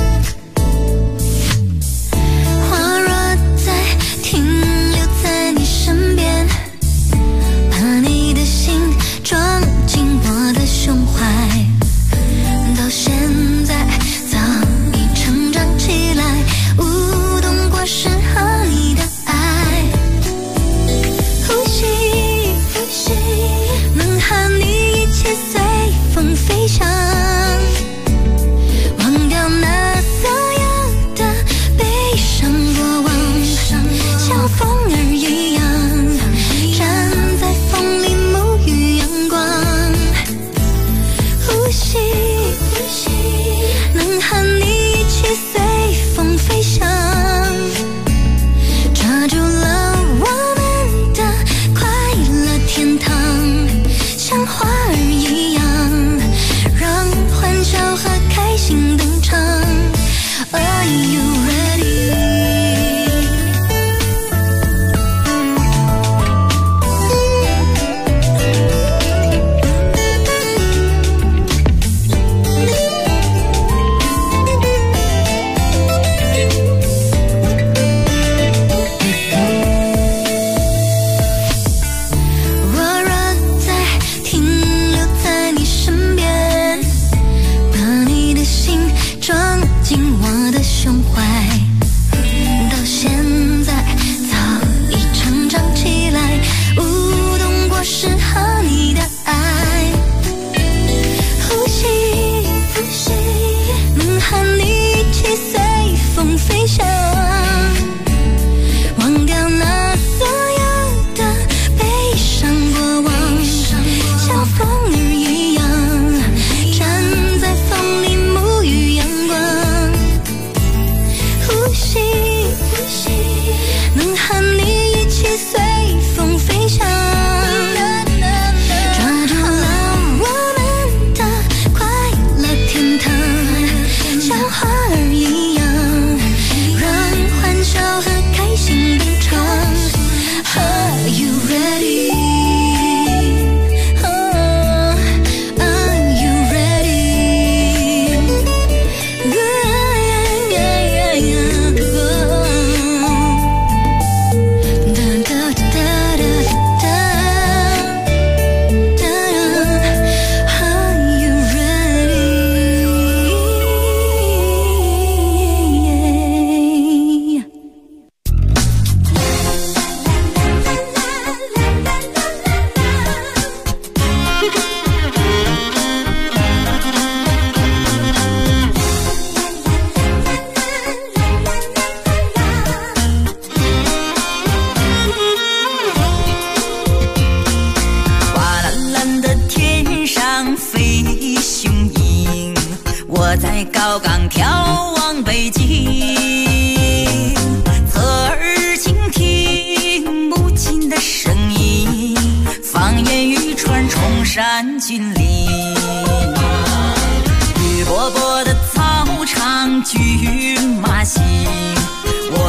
花若再停留在你身边，把你的心装进我的胸怀，到现在早已成长起来，适合你的爱。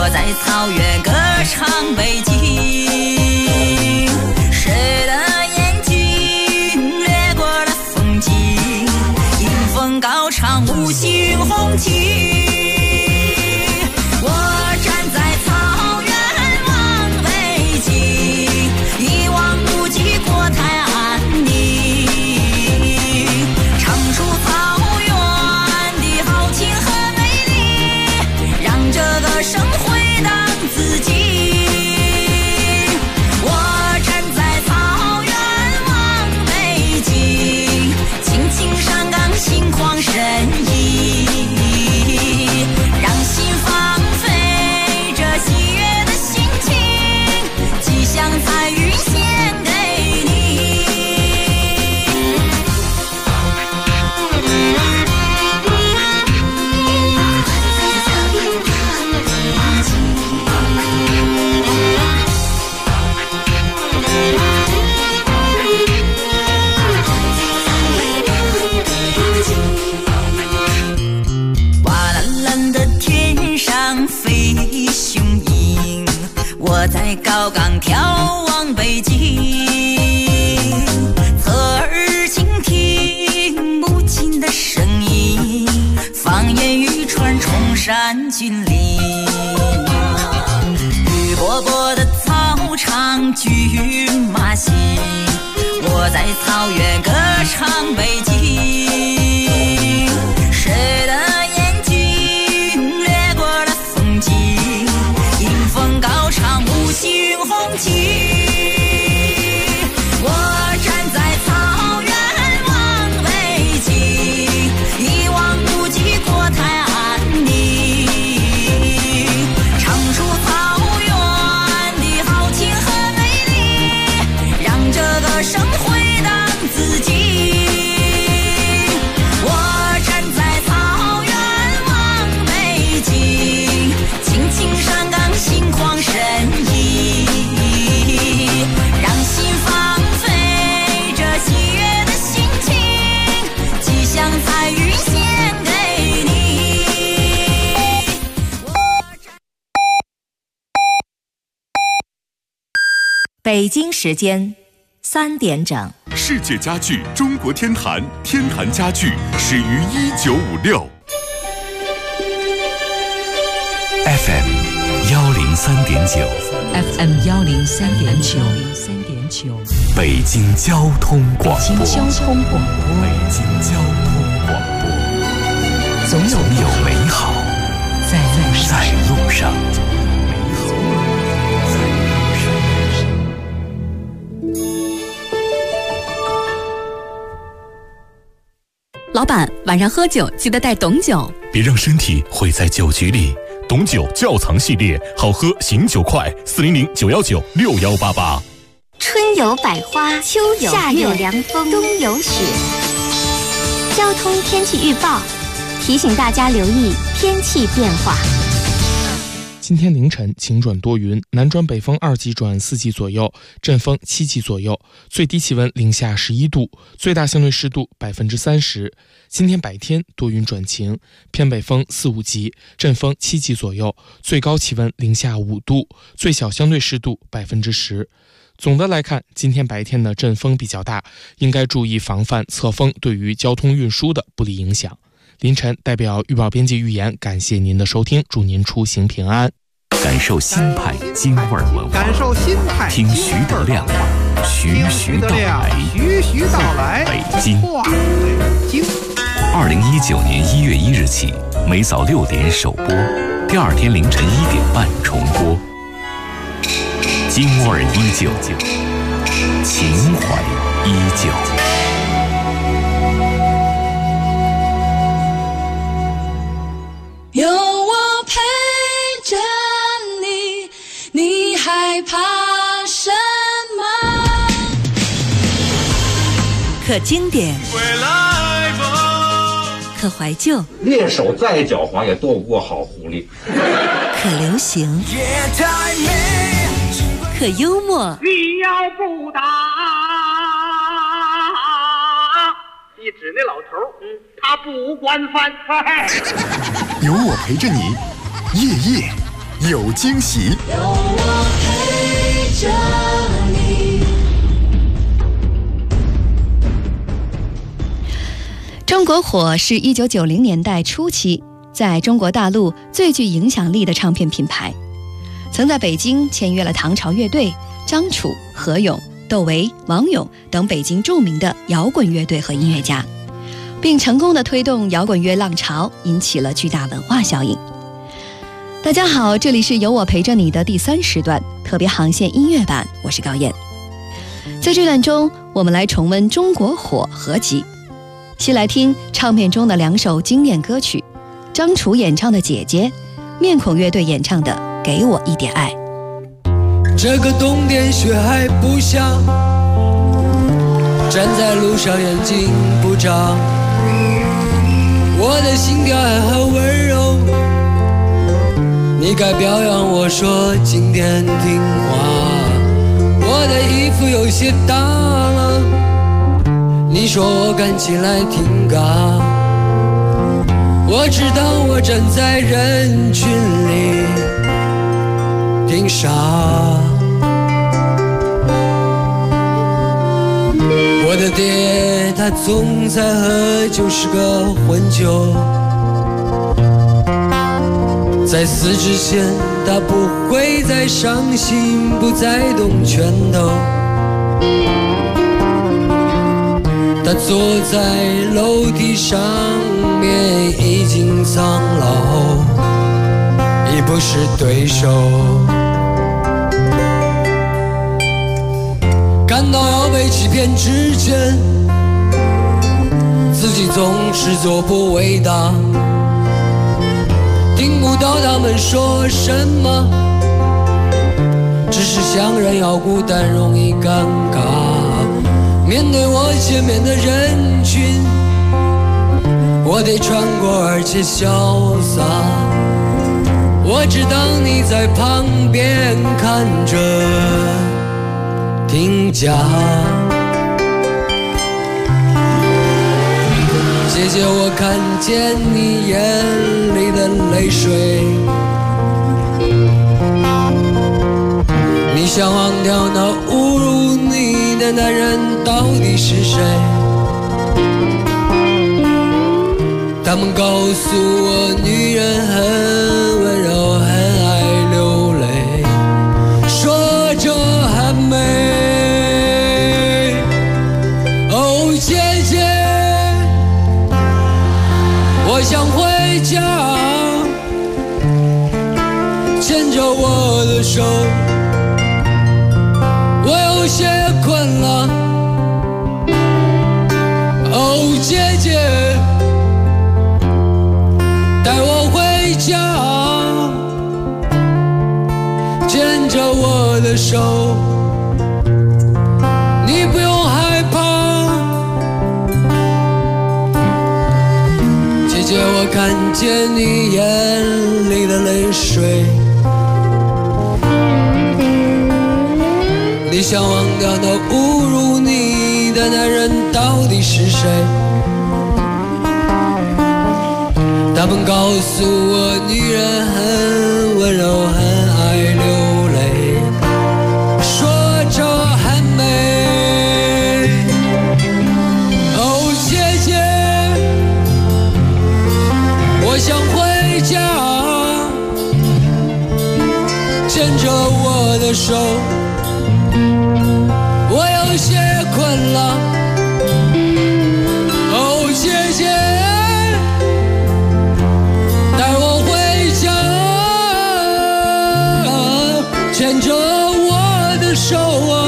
我在草原歌唱北京，谁的眼睛掠过了风景，迎风高唱五星红旗。我站在草原望北京，一望无际国泰安宁，唱出草原的豪情和美丽，让这个生回荡自己。我站在草原望北京，轻轻上岗心旷神怡，让心放飞这喜悦的心情，吉祥彩云献给你。瓦蓝蓝的天上飞雄鹰，我在高岗眺望北京，侧耳倾听母亲的声音，放眼欲穿崇山峻岭，绿波波的草场骏马行，我在草原歌唱北京，谁的眼睛掠过了风景，迎风高唱五星红旗。我站在草原望北京，一望无际国泰安宁，唱出草原的豪情和美丽，让这个生回荡自己。我站在草原望北京，轻轻上岗心旷神怡，让心放飞这喜悦的心情，吉祥彩云献给你。 北京时间3点整。 世界家具中国天坛，天坛家具始于1956。 FM 103.9 FM 103.9， 北京交通广播。 北京交通广播， 北京交通广播， 总有美好在路上。 老板，晚上喝酒记得带董酒， 别让身体毁在酒局里。董酒窖藏系列，好喝醒酒快，400-919-6188。 春有百花，秋有夏有凉风，冬有雪。交通天气预报提醒大家留意天气变化。 今天凌晨晴转多云，南转北风2级转4级左右，阵风7级左右，最低气温零下11度，最大相对湿度30%。今天白天多云转晴，偏北风4、5级，阵风7级左右，最高气温零下5度，最小相对湿度10%。总的来看，今天白天的阵风比较大，应该注意防范侧风对于交通运输的不利影响。凌晨代表预报编辑预言，感谢您的收听，祝您出行平安。 感受新派京味文化， 感受新派听徐德亮徐到来，北京。2019年1月1日起，每早6点首播，第2天凌晨1点半重播。京味依旧，情怀依旧。 有我陪着你，你害怕什么？ 可经典，可怀旧， 猎手再狡猾也斗不过好狐狸。 可流行，可幽默。 你要不打，一指那老头，他不管饭。 有我陪着你，夜夜有惊喜。 有我陪着你。 中国火是1990年代初期在中国大陆最具影响力的唱片品牌，曾在北京签约了唐朝乐队、张楚、何勇、窦唯、王勇等北京著名的摇滚乐队和音乐家，并成功地推动摇滚乐浪潮，引起了巨大文化效应。大家好，这里是有我陪着你的第3时段特别航线音乐版，我是高燕。在这段中，我们来重温中国火合集，先来听唱片中的2首经典歌曲，张楚演唱的《姐姐》，面孔乐队演唱的《给我一点爱》。 这个冬天雪还不下，站在路上眼睛不眨，我的心跳还很温柔，你该表扬我说今天听话，我的衣服有些大了，你说我看起来挺嘎，我知道我站在人群里挺傻，我的爹他总在喝酒，是个混酒，在死之前他不会再伤心，不再动拳头，他坐在楼梯上面已经苍老，已不是对手，感到要被欺骗之前，自己总是做不伟大，听不到他们说什么，只是想人要孤单容易尴尬，面对我前面的人群，我得穿过而且潇洒，我知道你在旁边看着听讲，姐姐我看见你眼里的泪水，你想忘掉那侮辱你的男人到底是谁，他们告诉我女人很温柔很爱流泪，说着很美，哦姐姐我想回家，牵着我的手，我有些困了，哦姐姐带我回家，牵着我的手，你不用害怕，姐姐我看见你眼里的泪水，你想忘掉那侮辱你的男人到底是谁，他们告诉我女人很温柔很爱流泪，说着很美，哦姐姐我想回家，牵着我的手，我有些困了，哦姐姐带我回家，牵着我的手啊，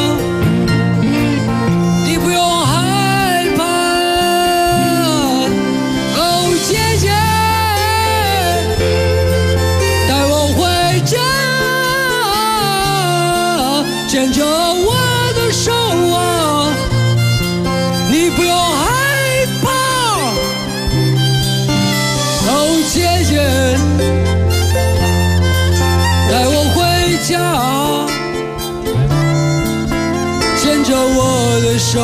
你不用害怕，哦姐姐带我回家，牵着我的手啊，你不用害怕，哦姐姐带我回家，牵着我的手，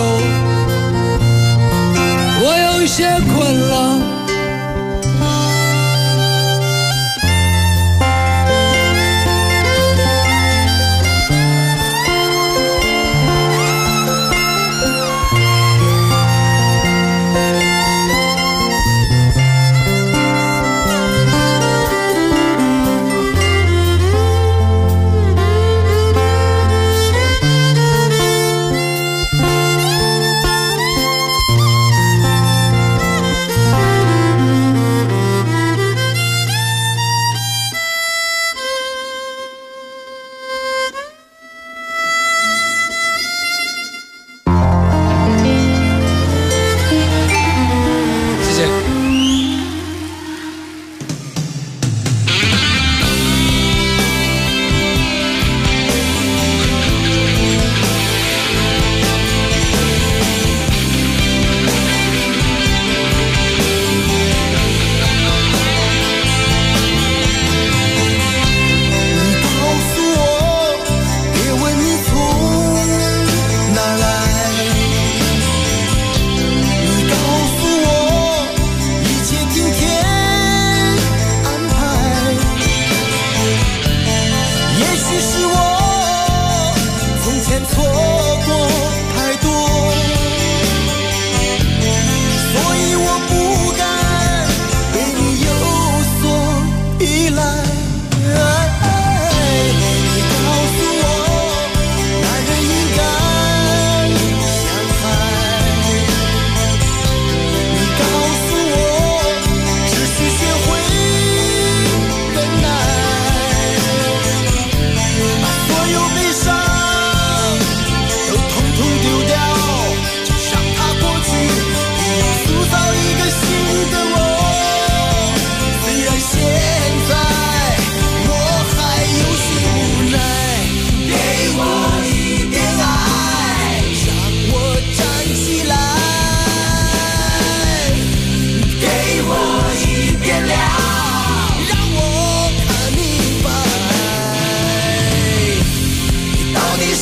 我有些困了。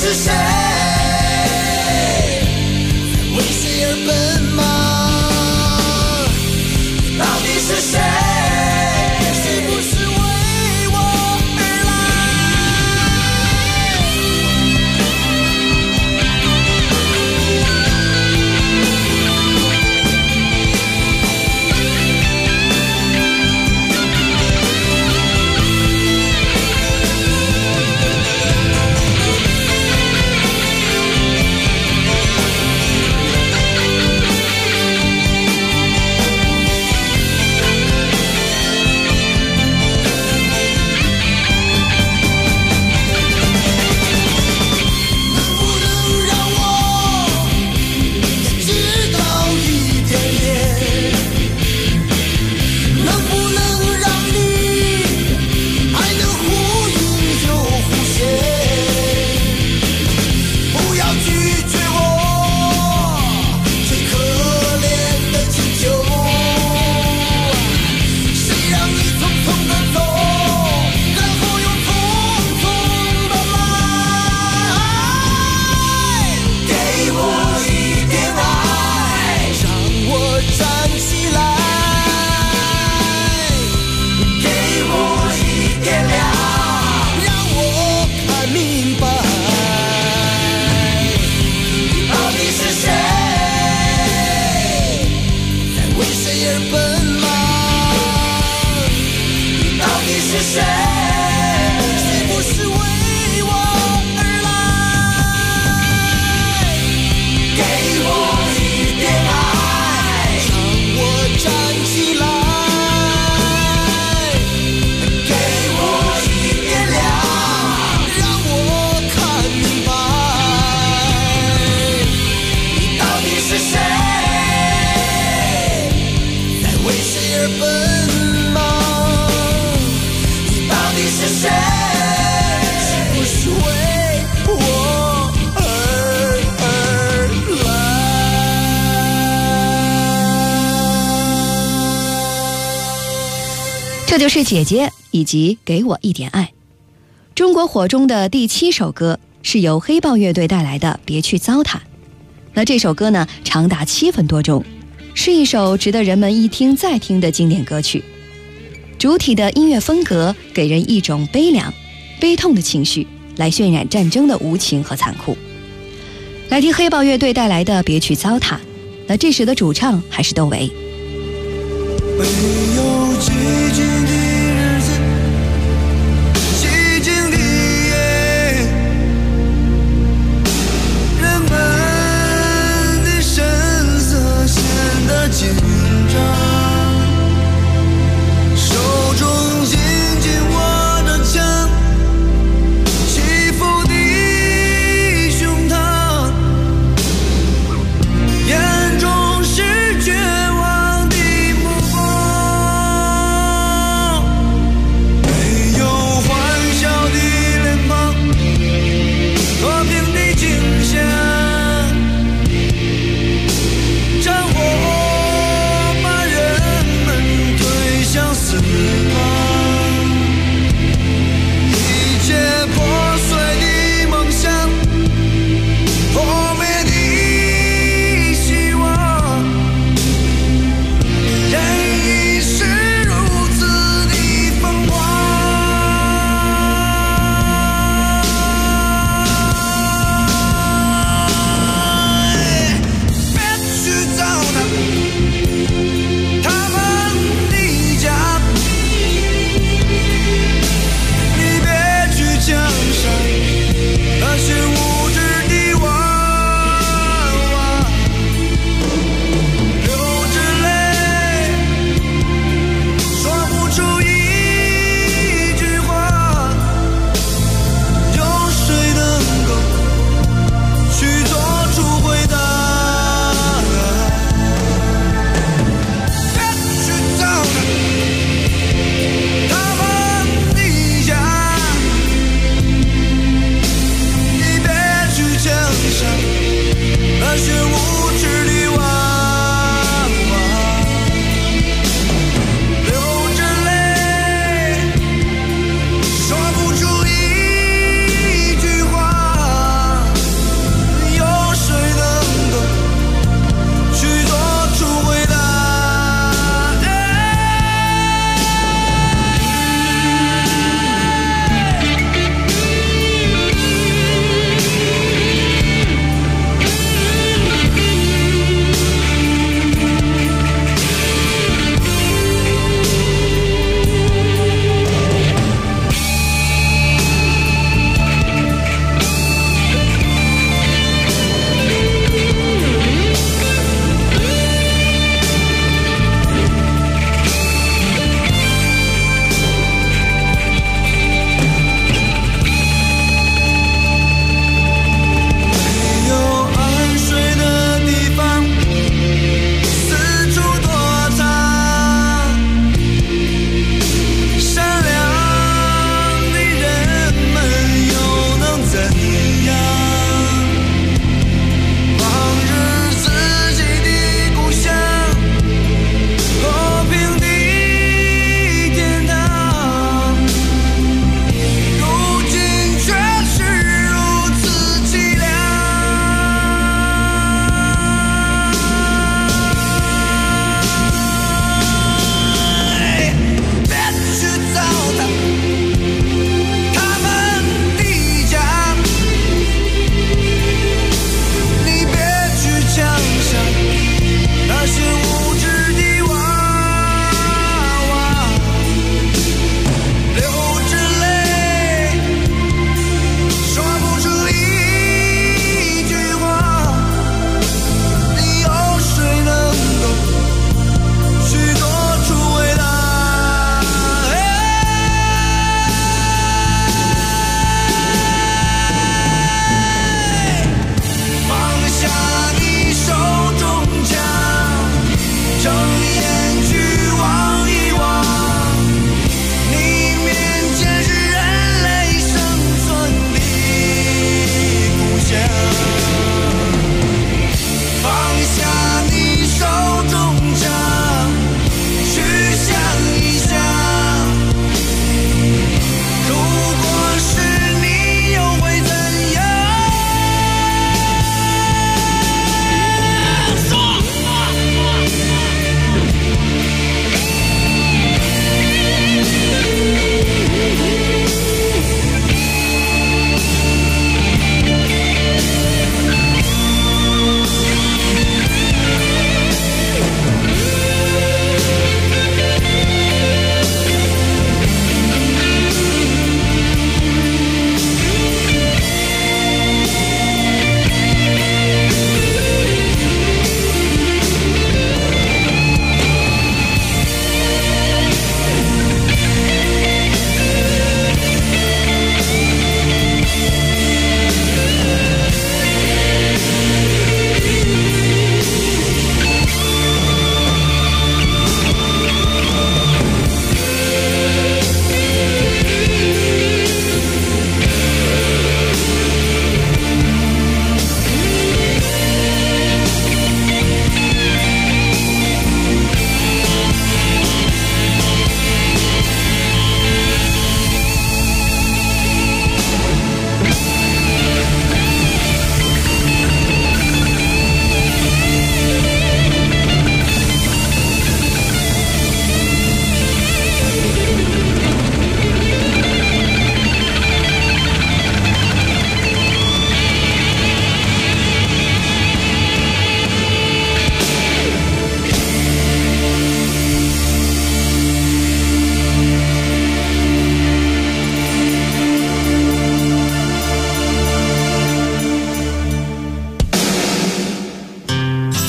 是谁？为谁而奔忙？到底是谁？是不是为我而这就是姐姐以及给我一点爱。中国火中的第7首歌是由黑豹乐队带来的别去糟蹋。那这首歌呢，长达7分多钟，是一首值得人们一听再听的经典歌曲。主体的音乐风格给人一种悲凉悲痛的情绪，来渲染战争的无情和残酷。来听黑豹乐队带来的别去糟蹋。那这时的主唱还是窦唯。 没有寂静的日子，寂静的夜，人们的神色显得紧张，手中紧紧握着枪，起伏的胸膛，眼中是绝望的目光。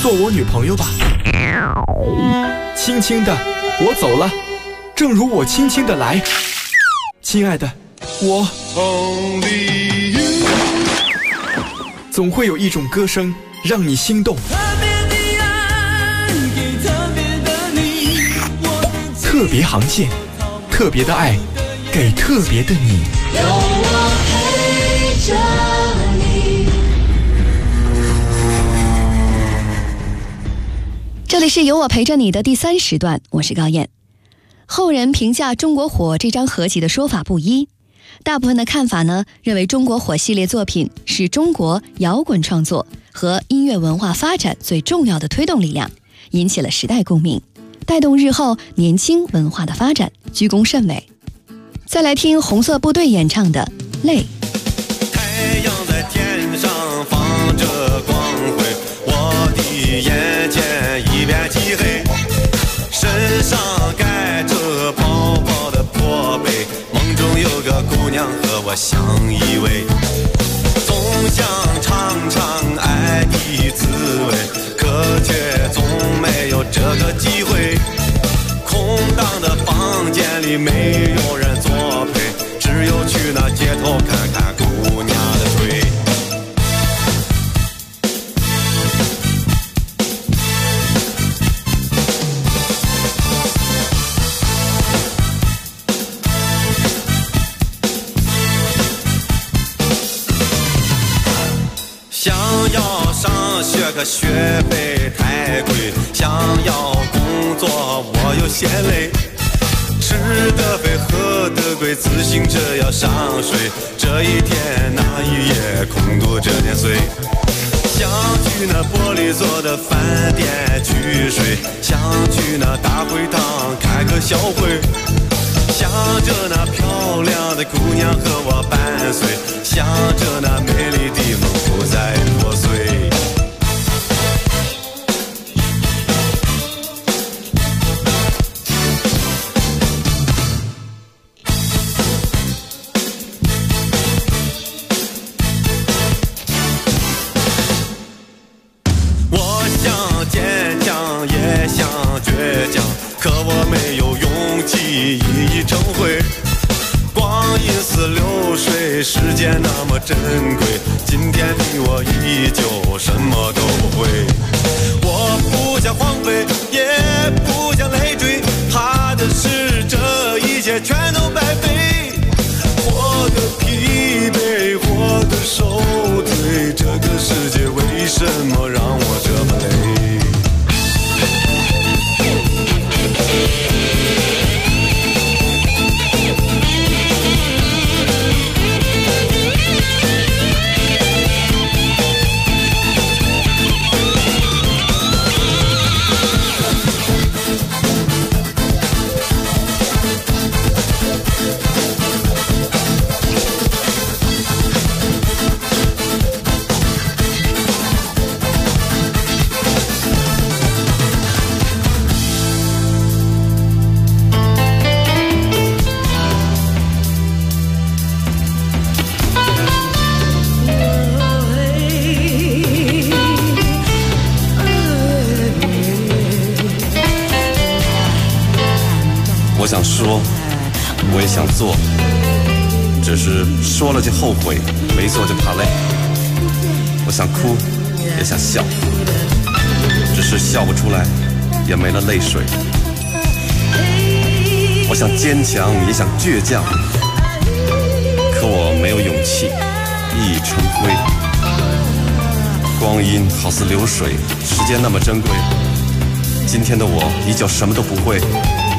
做我女朋友吧。轻轻的，我走了，正如我轻轻的来。亲爱的，我总会有一种歌声让你心动。特别航线，特别的爱，给特别的你。 有我陪着你。 这里是有我陪着你的第3时段，我是高燕。后人评价《中国火》这张合集的说法不一，大部分的看法呢，认为《中国火》系列作品是中国摇滚创作和音乐文化发展最重要的推动力量，引起了时代共鸣，带动日后年轻文化的发展，居功甚伟。再来听红色部队演唱的《泪》。 太阳在天上放着光辉，我的眼前一片漆黑，身上盖着薄薄的破被，梦中有个姑娘和我相依偎，总想尝尝爱的滋味，可却总没有这个机会。空荡的房间里没有人作陪，只有去那街头看看姑娘的腿。想要上学可学费太贵，想要工作我又嫌累，吃得肥喝得贵，自行车要上税，这一天那一夜空度这年岁。想去那玻璃做的饭店去睡，想去那大会堂开个小会，想着那漂亮的姑娘和我伴随，想着那美丽的梦不再破碎。我想坚强也想倔强，可我没有勇气一一成灰。光阴似流水，时间那么珍贵，今天的我依旧什么都不会。我不想荒废，也不想累赘，怕的是这一切全都白费。活得疲惫，活得受罪，这个世界为什么让我这么累？我想说，我也想做，只是说了就后悔，没做就怕累。我想哭，也想笑，只是笑不出来，也没了泪水。我想坚强，也想倔强，可我没有勇气一已成灰。光阴好似流水，时间那么珍贵，今天的我依旧什么都不会。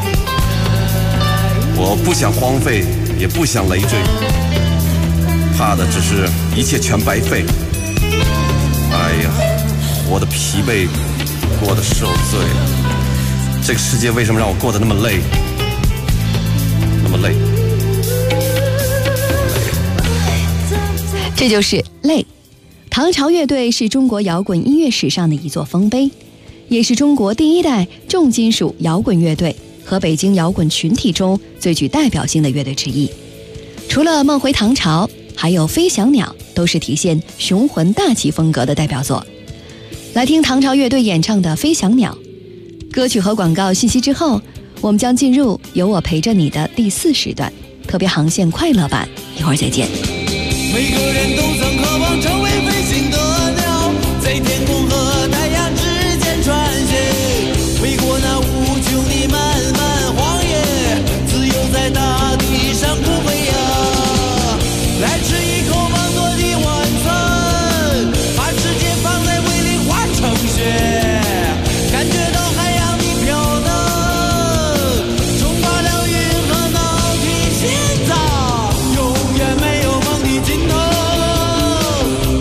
我不想荒废，也不想累赘，怕的只是一切全白费。哎呀，活得疲惫，过得受罪，这个世界为什么让我过得那么累，那么累？ 这就是累。唐朝乐队是中国摇滚音乐史上的一座丰碑，也是中国第一代重金属摇滚乐队和北京摇滚群体中最具代表性的乐队之一。除了《梦回唐朝》，还有《飞翔鸟》，都是体现雄浑大气风格的代表作。 来听唐朝乐队演唱的《飞翔鸟》。歌曲和广告信息之后，我们将进入有我陪着你的第4时段特别航线快乐版，一会儿再见。 每个人都曾渴望成为飞行的鸟，在天空和太阳之间穿行，飞过那无穷的漫漫荒野，自由在大地上空飞扬。来吃一口芒果的晚餐，把世界放在胃里化成雪，感觉到海洋的飘荡，冲破了云和脑皮心脏，永远没有梦的尽头。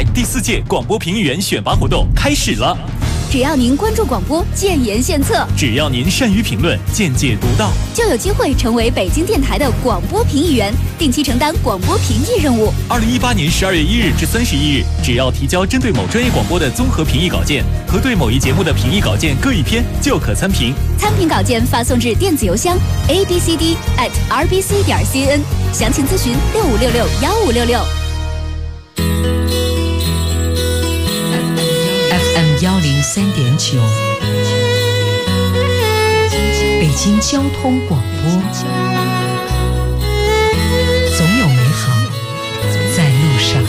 第4届广播评议员选拔活动开始了。 只要您关注广播，建言献策； 只要您善于评论，见解独到， 就有机会成为北京电台的广播评议员，定期承担广播评议任务。 2018年12月1日至31日，只要提交针对某专业广播的综合评议稿件和对某一节目的评议稿件各1篇，就可参评。 参评稿件发送至电子邮箱 abcd@rbc.cn， 详情咨询65661566。 FM103.9，北京交通广播，总有美好在路上。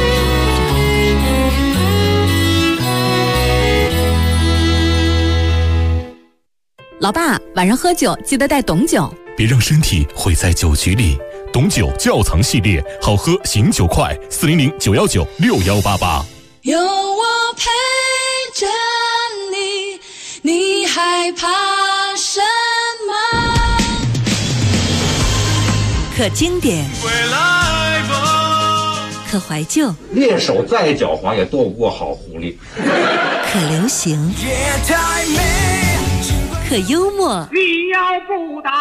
老爸，晚上喝酒记得带董酒， 别让身体毁在酒局里。董酒窖藏系列，好喝醒酒快，400-919-6188。 有我陪着你，你害怕什么？ 可经典，可怀旧， 猎手再狡猾也斗不过好狐狸。 可流行，可幽默。 你要不打，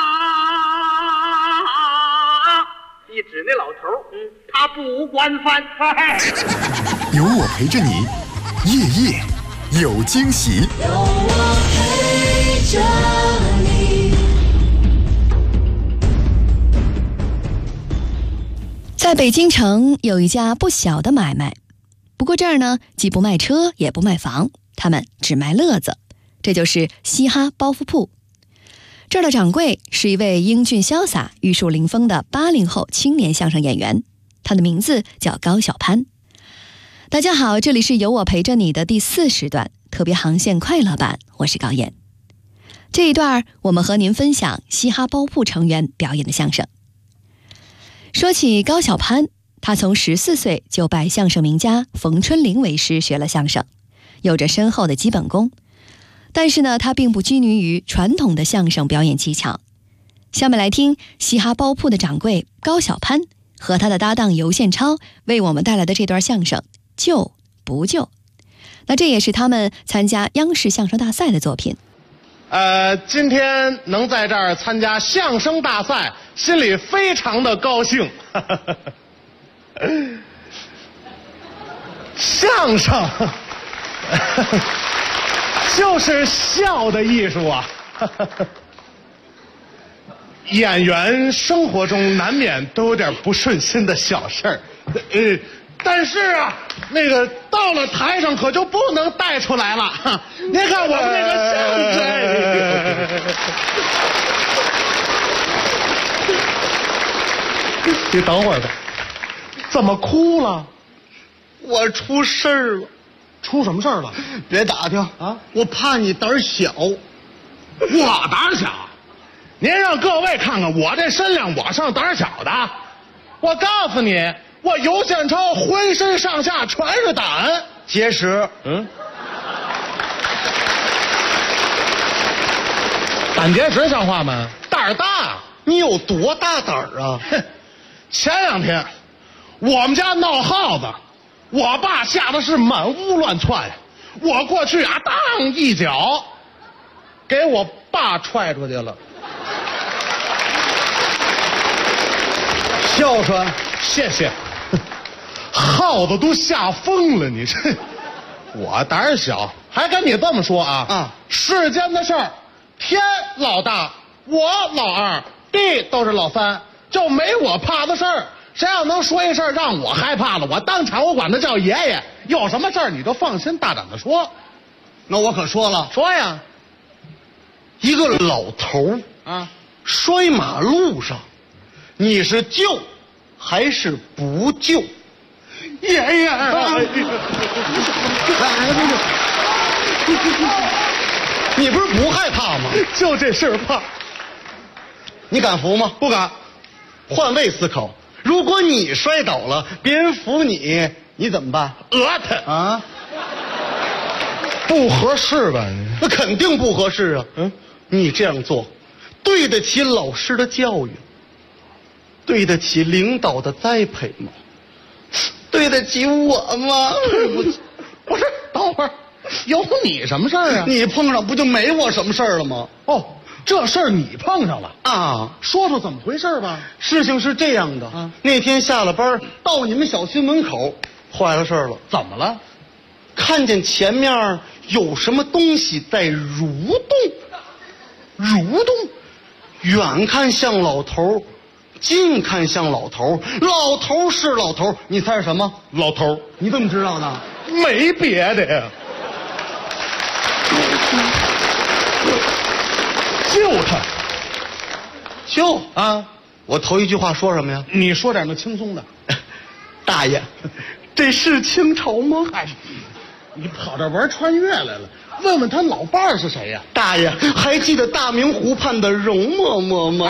一指那老头，他不惯犯。 有我陪着你，夜夜有惊喜。 有我陪着你。 在北京城有一家不小的买卖，不过这儿呢，既不卖车也不卖房，他们只卖乐子，这就是嘻哈包袱铺。这儿的掌柜是一位英俊潇洒、玉树临风的80后青年相声演员，他的名字叫高小攀。大家好，这里是有我陪着你的第4时段特别航线快乐版，我是高燕。这一段我们和您分享嘻哈包铺成员表演的相声。说起高小攀，他从14岁就拜相声名家冯春玲为师学了相声，有着深厚的基本功。但是呢，他并不拘泥于传统的相声表演技巧。下面来听嘻哈包铺的掌柜高小攀和他的搭档尤宪超为我们带来的这段相声救不救。那这也是他们参加央视相声大赛的作品。 今天能在这儿参加相声大赛，心里非常的高兴。相声就是笑的艺术啊。演员生活中难免都有点不顺心的小事儿，但是啊，那个到了台上可就不能带出来了。您看我们这个相声，你等会儿吧，怎么哭了？ 我出事儿了。 出什么事儿了？ 别打听啊！我怕你胆小。 我胆小？您让各位看看我这身量，我上胆小的？我告诉你，我尤宪超浑身上下全是胆结实。 胆结石像话吗？ 胆儿大，你有多大胆儿啊？ 前2天我们家闹耗子，我爸吓得是满屋乱窜，我过去啊，当一脚给我爸踹出去了。 孝顺， 谢谢。耗子都吓疯了，你这我胆小，还跟你这么说啊？世间的事儿，天老大，我老二，地都是老三，就没我怕的事儿。谁要能说一事儿让我害怕了，我当场我管他叫爷爷。有什么事儿你就放心大胆的说。 那我可说了， 说呀。 一个老头啊，摔马路上，你是救还是不救？爷爷，你不是不害怕吗？ 就这事儿怕。 你敢扶吗？ 不敢。 换位思考，如果你摔倒了，别人扶你，你怎么办？ 他啊， 不合适吧？ 那肯定不合适啊。你这样做，对得起老师的教育，对得起领导的栽培吗？ 对得起我吗？ 对不起，不是，等会儿，有你什么事儿啊？ 你碰上不就没我什么事儿了吗？ 哦，这事儿你碰上了啊？ 说说怎么回事吧。 事情是这样的啊，那天下了班到你们小区门口，坏了事儿了。 怎么了？ 看见前面有什么东西在蠕动，远看像老头，近看像老头，老头是老头，你猜是什么？ 老头。 你怎么知道的？ 没别的呀，就他， 就啊！我头一句话说什么呀？ 你说点那轻松的。 大爷，这是清朝吗？ 哎，你跑这玩穿越来了？问问他老伴儿是谁呀？ 大爷，还记得大明湖畔的容嬷嬷吗？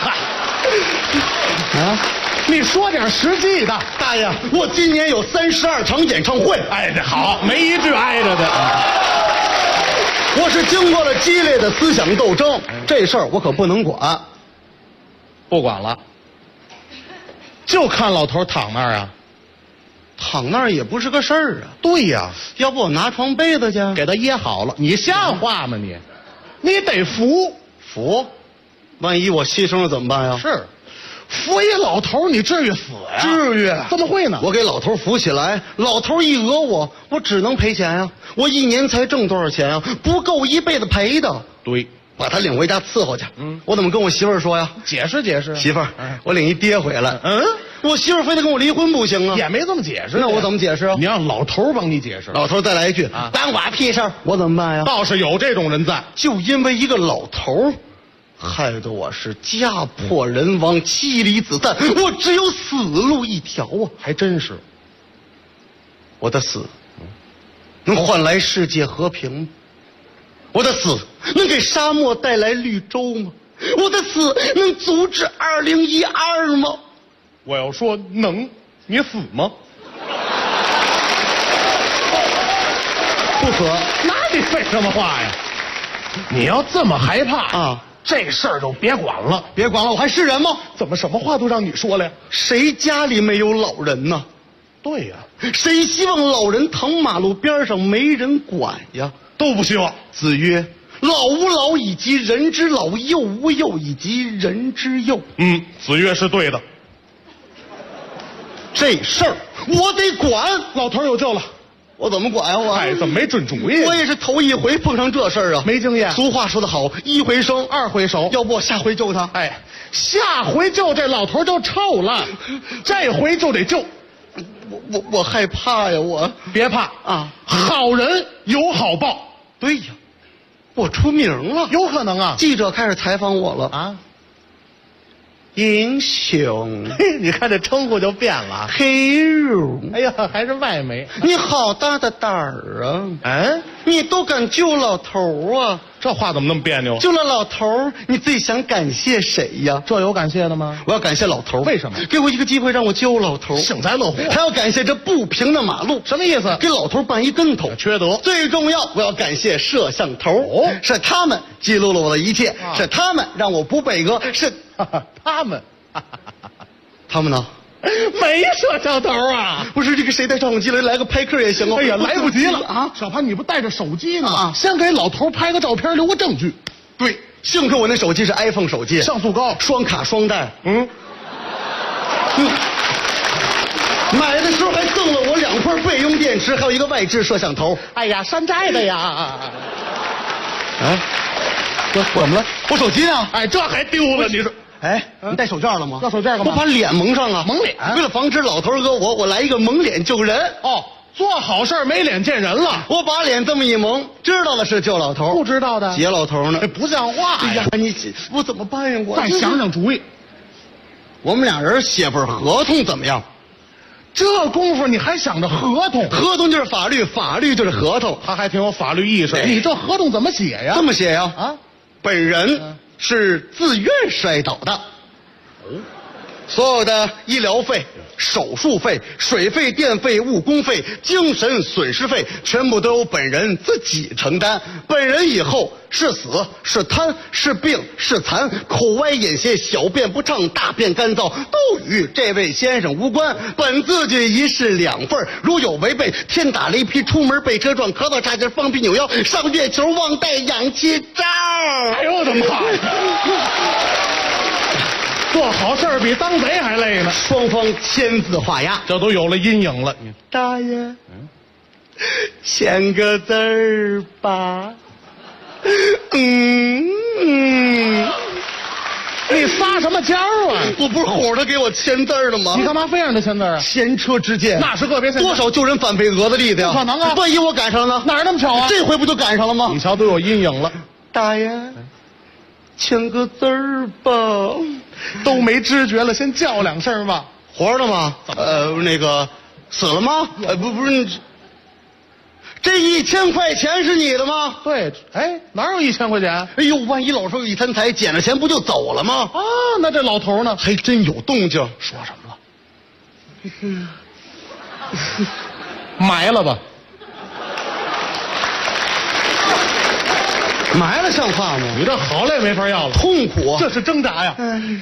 啊，你说点实际的。 大爷，我今年有32场演唱会。 哎，这好，没一句挨着的。 我是经过了激烈的思想斗争，这事儿我可不能管。 不管了，就看老头躺那儿啊。 躺那儿也不是个事儿啊。 对呀， 要不我拿床被子去给他掖好了。你像话吗你？你得扶， 万一我牺牲了怎么办呀？ 是，扶一老头你至于死呀？ 至于？ 怎么会呢？ 我给老头扶起来，老头一讹我只能赔钱呀。我一年才挣多少钱啊？不够一辈子赔的。 对， 把他领回家伺候去。我怎么跟我媳妇儿说呀？ 解释解释。 媳妇儿，我领一爹回来。我媳妇儿非得跟我离婚不行啊。 也没这么解释。 那我怎么解释啊？ 你让老头帮你解释。 老头再来一句关我屁事儿，我怎么办呀？ 倒是有这种人在。 就因为一个老头，害得我是家破人亡，妻离子散，我只有死路一条啊！ 还真是。 我的死能换来世界和平吗？我的死能给沙漠带来绿洲吗？我的死能阻止2012吗？ 我要说能，你死吗？ 不死。 那你废什么话呀？你要这么害怕啊， 这事儿就别管了。 别管了，我还是人吗？ 怎么什么话都让你说了呀？ 谁家里没有老人呢？ 对呀， 谁希望老人躺马路边上没人管呀？ 都不希望。 子曰：老吾老以及人之老，幼吾幼以及人之幼。 子曰是对的。 这事儿我得管。 老头有救了， 我怎么管呀？我怎么没准主意？ 我也是头一回碰上这事儿啊， 没经验。 俗话说得好，一回生二回熟。 要不我下回救他？ 下回救这老头就臭了，这回就得救。 我害怕呀！我别怕啊，好人有好报。 对呀，我出名了， 有可能啊。 记者开始采访我了啊。英雄， 你看这称呼就变了。 Hero， 哎呀，还是外媒。 你好大的胆儿啊！你都敢救老头啊？ 这话怎么那么别扭？ 救了老头，你最想感谢谁呀？ 这有感谢的吗？ 我要感谢老头。 为什么？ 给我一个机会让我救老头， 幸灾乐祸。 还要感谢这不平的马路。 什么意思？ 给老头绊一跟头， 缺德。 最重要，我要感谢摄像头，是他们记录了我的一切，是他们让我不被讹，是他们， 他们呢？ 没摄像头啊！ 不是这个谁带照相机来个拍客也行哦。 哎呀，来不及了啊！小潘，你不带着手机呢吗？先给老头拍个照片，留个证据。 对，幸亏我那手机是 iPhone 手机， 像素高， 双卡双待。买的时候还赠了我2块备用电池，还有一个外置摄像头。 哎呀，山寨的呀！ 怎么了？我手机呢？ 这还丢了？你说？ 你带手绢了吗？ 要手绢干嘛？ 我把脸蒙上啊！ 蒙脸， 为了防止老头讹我来一个蒙脸救人。 做好事没脸见人了。 我把脸这么一蒙，知道的是救老头， 不知道的劫老头呢。 不像话呀！ 哎呀，我怎么办呀？我再想想主意。 我们俩人写份合同怎么样？ 这功夫你还想着合同？ 合同就是法律，法律就是合同。 他还挺有法律意识。你这合同怎么写呀？ 这么写呀？本人是自愿摔倒的。 所有的医疗费、手术费、水费、电费、误工费、精神损失费，全部都由本人自己承担。本人以后是死是瘫是病是残，口歪眼斜，小便不畅，大便干燥，都与这位先生无关。本字据一式2份，如有违背，天打雷劈，出门被车撞，咳嗽差劲，放屁扭腰，上月球，忘带氧气罩。 哎呦我的妈呀！做好事比当贼还累呢。 双方签字画押， 这都有了阴影了。 大爷，签个字儿吧。 你撒什么娇啊？ 我不是哄他给我签字的吗？ 你干嘛非让他签字啊？ 前车之鉴， 那是个别多少救人反被讹的例子呀！ 不可能啊！ 万一我赶上了呢？ 哪儿那么巧啊？ 这回不就赶上了吗？ 你瞧，都有阴影了。 大爷，签个字儿吧。 都没知觉了，先叫2声吧。 活着吗？那个死了吗？不是，这1000块钱是你的吗？ 对，哎，哪有1000块钱？ 哎呦，万一老头一贪财，捡了钱不就走了吗？ 啊，那这老头呢？ 还真有动静。 说什么了？埋了吧。 埋了像话吗？ 你这好累没法要了， 痛苦， 这是挣扎呀！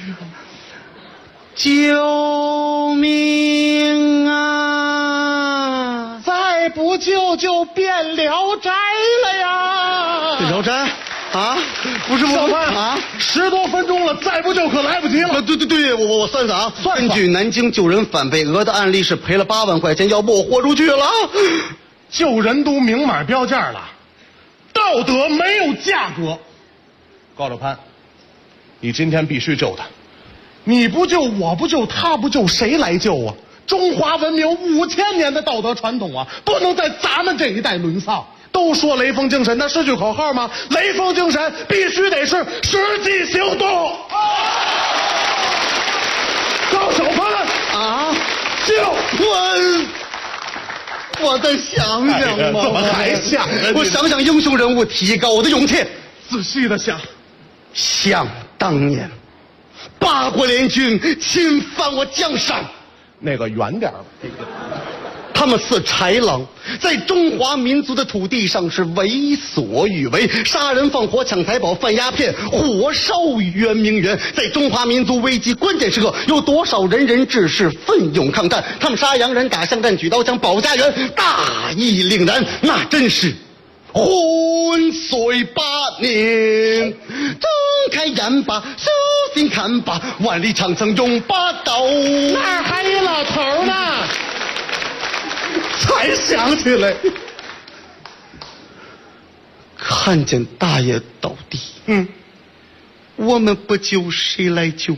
救命啊！ 再不救就变聊斋了呀！ 聊斋啊？不是小潘啊 ，10多分钟了，再不救可来不及了。 对，我算算啊， 算根据南京救人反被讹的案例是赔了8万块钱，要不我豁出去了。 救人都明码标价了。道德没有价格，高老潘，你今天必须救他，你不救，我不救，他不救，谁来救啊？中华文明5000年的道德传统啊，不能在咱们这一代沦丧。都说雷锋精神，那是句口号吗？雷锋精神必须得是实际行动。高小潘啊， 救我再想想吧。 怎么还想着？ 我想想英雄人物，提高我的勇气。 仔细的想， 想当年，八国联军侵犯我江山， 那个远点吧。 他们似豺狼，在中华民族的土地上是为所欲为，杀人放火抢财宝贩鸦片，火烧圆明园。在中华民族危机关键时刻，有多少仁人志士奋勇抗战？他们杀洋人，打巷战，举刀枪保家园，大义凛然，那真是浑水8年。睁开眼吧，小心看吧，万里长城永不倒。 那儿还一老头呢。才想起来， 看见大爷倒地，我们不救谁来救？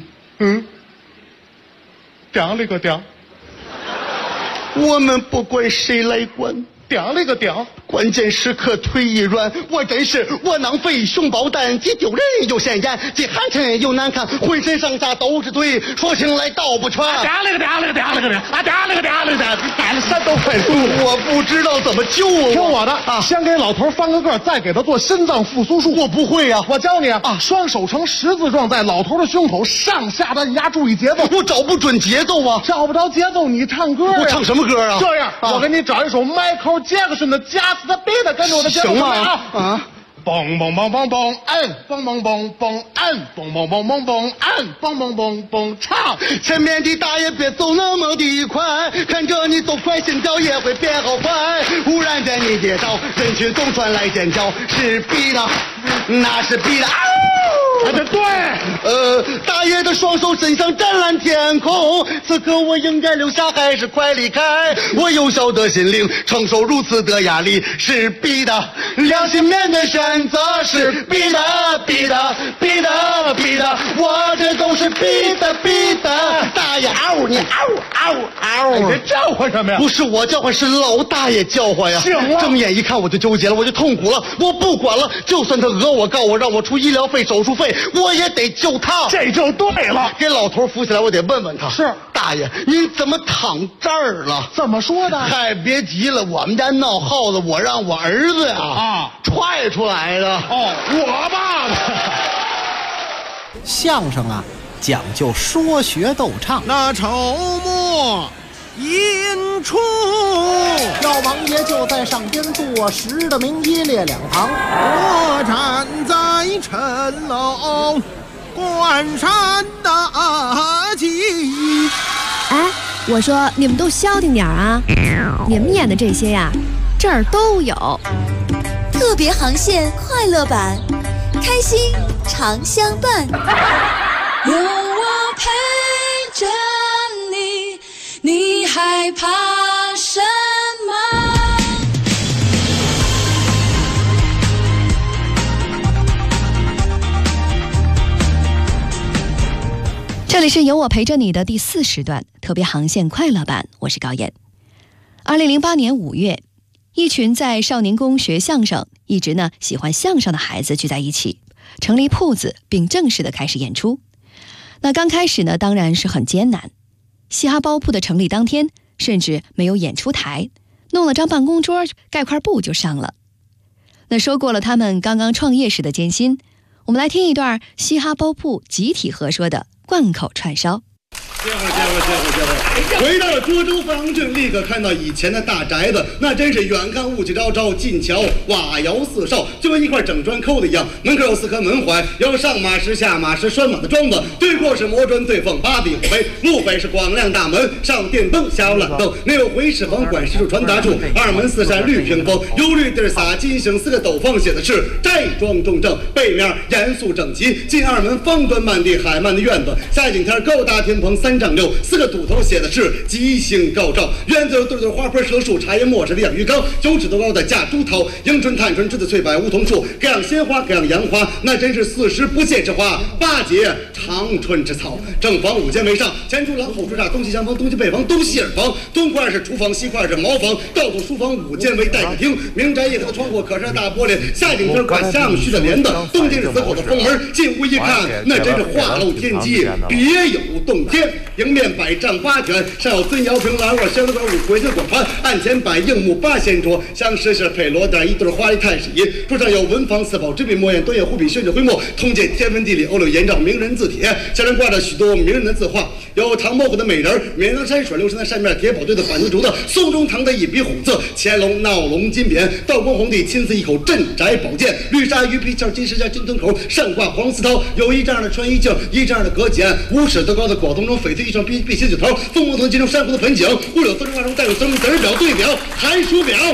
顶了个顶， 我们不管谁来管？ 顶了个顶， 关键时刻腿一软，我真是窝囊废，熊抱蛋，既丢人又显眼，既寒碜又难看，浑身上下都是腿，说起来道不全。 顶了个顶，顶了个顶，顶了个顶，打了3多块数， 我不知道怎么救啊！ 听我的啊，先给老头翻个个，再给他做心脏复苏术。 我不会呀， 我教你啊，双手呈十字状，在老头的胸口上下的压，注意节奏。 我找不准节奏啊， 找不着节奏，你唱歌呀？ 我唱什么歌啊？ 这样，我给你找一首Michael Jackson的《Just the Beat》，跟着我的节奏行吗？ 啊！嘣嘣嘣嘣嘣，嘣嘣嘣嘣，嘣嘣嘣嘣嘣，嘣嘣嘣嘣，唱！ 前面的大爷别走那么的快，看着你走快，心跳也会变好快。忽然间你跌倒，人群中传来尖叫，是逼的，那是逼的。 对， 大爷的双手伸向湛蓝天空，此刻我应该留下还是快离开？我幼小的心灵承受如此的压力，是逼的，良心面对选择是逼的，逼的，逼的，逼的，我这都是逼的，逼的。大爷嗷，你嗷， 你这叫唤什么呀？ 不是我叫唤，是老大爷叫唤呀。 行了， 睁眼一看我就纠结了，我就痛苦了，我不管了，就算他讹我告我，让我出医疗费手术费，我也得救他。 这就对了， 给老头扶起来，我得问问他。 是大爷，您怎么躺这儿了？ 怎么说的？ 嗨，别急了，我们家闹耗子，我让我儿子呀踹出来的。 哦，我爸爸。 相声啊， 讲究说学逗唱。 那筹末引出， 赵王爷就在上边坐实的名一列两旁， 我站在城楼观山大吉。 哎，我说你们都消停点啊！你们演的这些呀，这儿都有。 特别航线快乐版，开心常相伴。 有我陪着你，你害怕什么？ 这里是有我陪着你的第4时段特别航线快乐版，我是高燕。2008年5月，一群在少年宫学相声，一直喜欢相声的孩子聚在一起，成立铺子，并正式的开始演出。那刚开始当然是很艰难。嘻哈包铺的成立当天，甚至没有演出台，弄了张办公桌，盖块布就上了。那说过了他们刚刚创业时的艰辛，我们来听一段嘻哈包铺集体合说的贯口串烧。 歇会儿，回到了涿州方郡，立刻看到以前的大宅子，那真是远看雾气昭昭，近瞧瓦窑四少，就跟一块整砖抠的一样。门口有4颗门槐，有上马石、下马石、拴马的桩子，对过是磨砖对缝，8顶北，路北是广亮大门，上电灯，下有懒凳，内有回事房，管事处、传达处，2门4扇绿屏风，油绿地撒金星，4个斗方写的是斋庄重正，背面严肃整齐。进2门方砖漫地，海漫的院子，下景天高大天棚3丈6，4个堵头写的是吉星高照。院子有对花盆蛇树，茶叶磨石的养鱼缸，9尺多高的架竹桃，迎春、探春、栀子、翠柏、梧桐树，各样鲜花，各样洋花，那真是4时不见之花，8节长春之草。正房5间为上，前出廊，后出煞，东西厢房，东西北房，东西耳房，东块是厨房，西块是茅房，倒头书房5间为待客厅，明宅一合的窗户，可是大玻璃，下景厅挂相须的帘子，东间是4口的封门，进屋一看，那真是画露天机，别有洞天。迎面摆帐8卷，上有尊窑瓶、蓝瓦、香子管、五回子果盘，案前摆硬木8仙桌，相石是配罗带1对花梨太师椅，桌上有文房4宝、纸笔墨砚、端砚、湖笔、宣纸徽墨，通鉴天文地理、欧柳颜照、名人字帖，下面挂着许多名人的字画，有唐伯虎的美人、绵阳山水流山的扇面、铁宝队的板子竹子，宋中堂的一笔虎字，乾隆闹龙金匾，道光皇帝亲自一口镇宅宝剑，绿纱鱼皮鞘、金石架、金吞口，上挂黄丝绦，有1丈的穿衣镜，1丈的隔剪，5尺多高的广东中翡翠衣裳，碧血酒头，凤凰藤金中珊瑚的盆景，物有3中2中带有3子表对表寒暑表。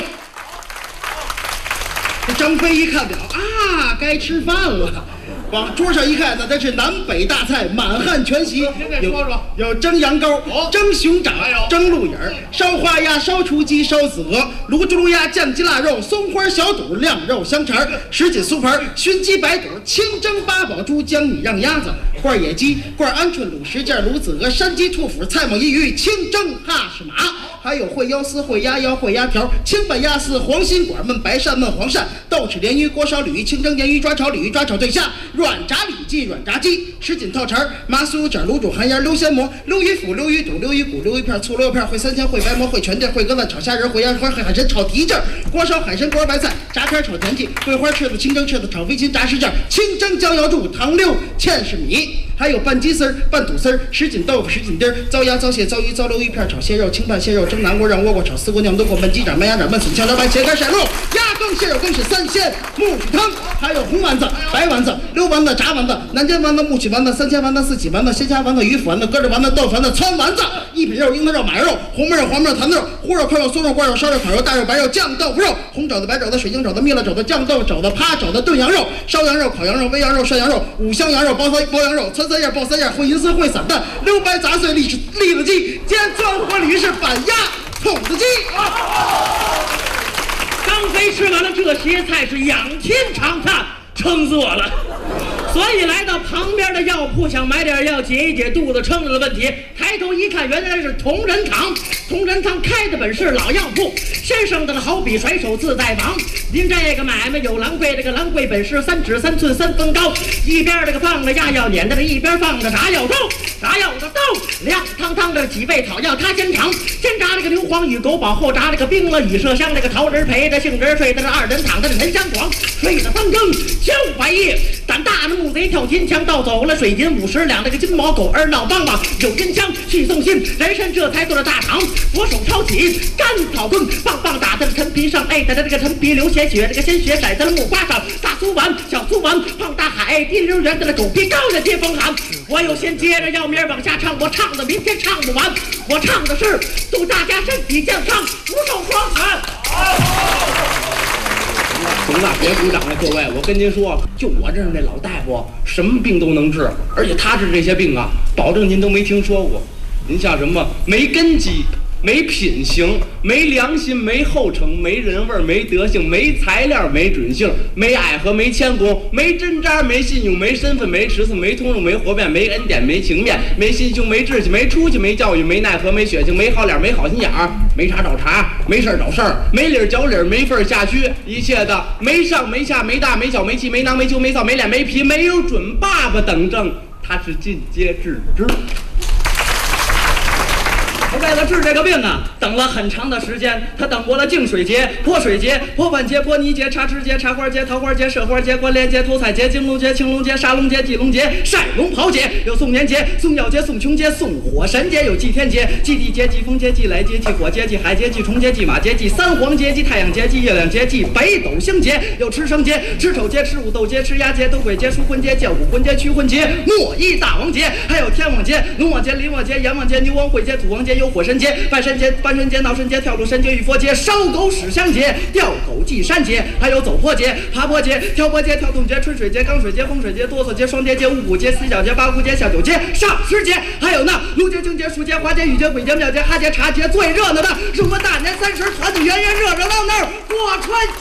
这张飞一看表啊，该吃饭了。往桌上一看，那真是南北大菜，满汉全席。有蒸羊羔、蒸熊掌、蒸鹿眼、烧花鸭、烧雏鸡、烧子鹅、卤猪卤鸭、酱鸡腊肉、松花小肚、晾肉香肠、什锦酥盘、熏鸡白肚、清蒸八宝猪、江米让鸭子、罐野鸡、罐鹌鹑、卤什件、卤子鹅、山鸡、兔脯、菜蟆一鱼、清蒸哈士马，还有烩腰丝、烩鸭腰、烩鸭条、清拌鸭丝、黄心管焖白鳝、焖黄鳝、豆豉鲢鱼、锅烧鲤鱼、清蒸盐鱼、抓炒鲤鱼、抓炒对虾、软炸里脊、软炸鸡、什锦套肠、麻酥油卷、卤煮寒鸭、溜鲜蘑、溜鱼腐、溜鱼肚、溜鱼骨、溜鱼片、醋溜片、烩三鲜、烩白馍、烩全垫、烩鸽子、炒虾仁、烩鸭花、海参、炒蹄筋、锅烧海参、锅白菜、炸片、炒田鸡、桂花翅子、清蒸翅子、炒飞禽、炸什件、清蒸江瑶柱、糖溜芡实米，还有拌鸡丝、拌肚丝、什锦豆腐、什锦丁、糟鸭、糟蟹、糟鱼、糟溜鱼片、炒蟹肉、清拌蟹肉、蒸南瓜、让倭瓜、炒丝瓜、酿冬瓜、焖鸡掌、焖鸭掌、焖笋、香料白、茄干、晒肉、鸭羹、蟹肉羹是3鲜木须汤，还有红丸子、白丸子、溜丸子、炸丸子、南煎丸子、木须丸子、3鲜丸子、4喜丸子、鲜虾丸子、鱼腐丸子、鸽子丸子、豆腐丸子、汆丸子、一品肉、樱桃肉、马肉、红焖肉、黄焖肉、坛子肉、烀肉、扣肉、松肉、罐肉、烧肉、烤肉、大肉、白肉、酱豆腐肉、红肘子、白肘子、水晶肘子、蜜了肘子、酱豆腐肘子、趴肘子、炖羊肉、烧羊肉、烤羊肉、煨羊肉、涮羊肉、五香羊肉、包羊肉、汆3叶、爆3叶、烩银丝、烩散蛋、溜白杂碎、栗子鸡、煎钻火鲤鱼是板鸭、筒子鸡。 张飞吃完了这些菜是仰天长叹，撑死我了。所以来到旁边的药铺，想买点药解一解肚子撑着的问题。抬头一看，原来是同仁堂。同仁堂开的本是老药铺，先生的好比甩手自带房。您这个买卖有兰桂，这个兰桂本是3指3寸3分高，一边这个放着压药碾的，这一边放着炸药粥。炸药的豆亮堂堂的几味草药，他先尝。先炸这个硫磺与狗宝，后炸这个冰了与麝香，这个桃仁陪着杏仁睡的这2人躺的这沉香广，睡得3更9百夜。 胆大的木贼跳金墙，盗走了水银50两，那个金毛狗儿闹梆梆，有金枪去送信，人参这才做了大场，左手抄起干草棍，棒棒打在了陈皮上，哎，打在这个陈皮流鲜血，这个鲜血甩在了木瓜上，大苏丸、小苏丸、胖大海、地灵圆的了狗皮高人接风喊，我有先接着要明儿往下唱，我唱的明天唱不完，我唱的是祝大家身体健康，福寿双全。行了，别鼓掌了，各位，我跟您说，就我这儿那老大夫，什么病都能治，而且他治这些病啊，保证您都没听说过。您像什么没根基、没品行、没良心、没后程、没人味、没德性、没材料、没准性、没爱和、没谦恭、没针扎、没信用、没身份、没尺寸、没通融、没活变、没恩典、没情面、没心胸、没志气、没出息、没教育、没奈何、没血性、没好脸、没好心眼儿、没茬找茬、没事找事儿、没理找理、没份下虚，一切的没上没下、没大没小、没气没囊没羞没臊没脸没皮、没有准爸爸等症，他是尽皆治之。他为了治这个病啊，等了很长的时间。他等过了净水节、泼水节、泼粪节、泼泥节、茶枝节、茶花节、桃花节、射花节、关联节、头彩节、金龙节、青龙节、杀龙节、祭龙节、晒龙袍节，有送年节、送药节、送穷节、送火神节，有祭天节、祭地节、祭风节、祭来节、祭火节、祭海节、祭虫节、祭马节、祭三皇节、祭太阳节、祭月亮节、祭北斗星节，有吃生节、吃丑节、吃五斗节、吃鸭节、斗鬼节、赎魂节、叫骨魂节、驱魂节、墨衣大王节，还有天王节、龙王节、灵王节、阎王节、牛王会节、土王节，有火神节、拜神节、搬神节、闹神节、跳入神节、浴佛节、烧狗屎香节、吊狗祭山节，还有走坡节、爬坡节、跳坡节、跳动节、春水节、刚水节、风水节、哆嗦节、双节节、五谷节、四小节、八姑节、小九节、上十节，还有那炉节、经节、书节、花节、雨节、鬼节、庙节、哈节、茶节，最热闹的是我们大年30团团圆圆、热热闹闹过春节。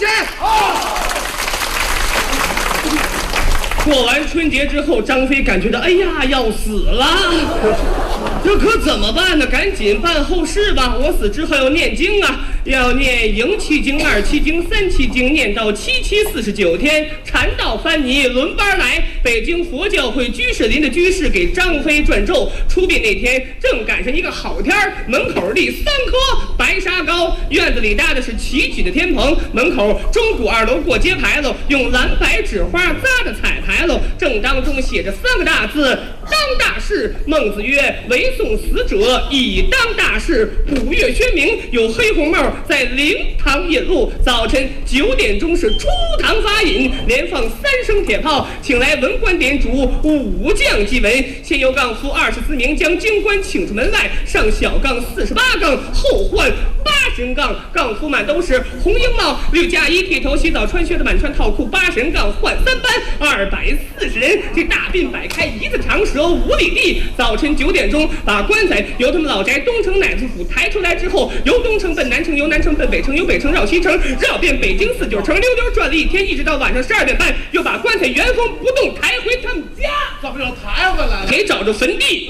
过完春节之后，张飞感觉到，哎呀，要死了，这可怎么办呢？赶紧办后事吧！我死之后要念经啊，要念迎七经、二七经、三七经，念到7749天，禅道翻泥轮班来。北京佛教会居士林的居士给张飞转咒，出殡那天正赶上一个好天儿，门口立3棵白沙膏，院子里搭的是齐举的天棚，门口钟鼓2楼过街牌楼，用蓝白纸花扎着彩牌楼，正当中写着3个大字：当大事。孟子曰：唯送死者，以当大事。5月宣明，有黑红帽在灵堂引路，早晨9点钟是出堂发引，连放3声铁炮，请来文官点主武将祭文。先由杠夫24名将京官请出门外，上小杠48杠，后换80杠，杠夫们都是红缨帽、绿嫁衣、剃头、洗澡、穿靴子、满穿套裤，80杠换3班，240人。这大鬓摆开1字长蛇5里地。早晨9点钟，把棺材由他们老宅东城乃子府抬出来之后，由东城奔南城，由南城奔北城，由北城绕西城，绕遍北京4、9城，溜溜转了1天，一直到晚上12点半，又把棺材原封不动抬回他们家。 怎么又抬回来了？ 给找着坟地。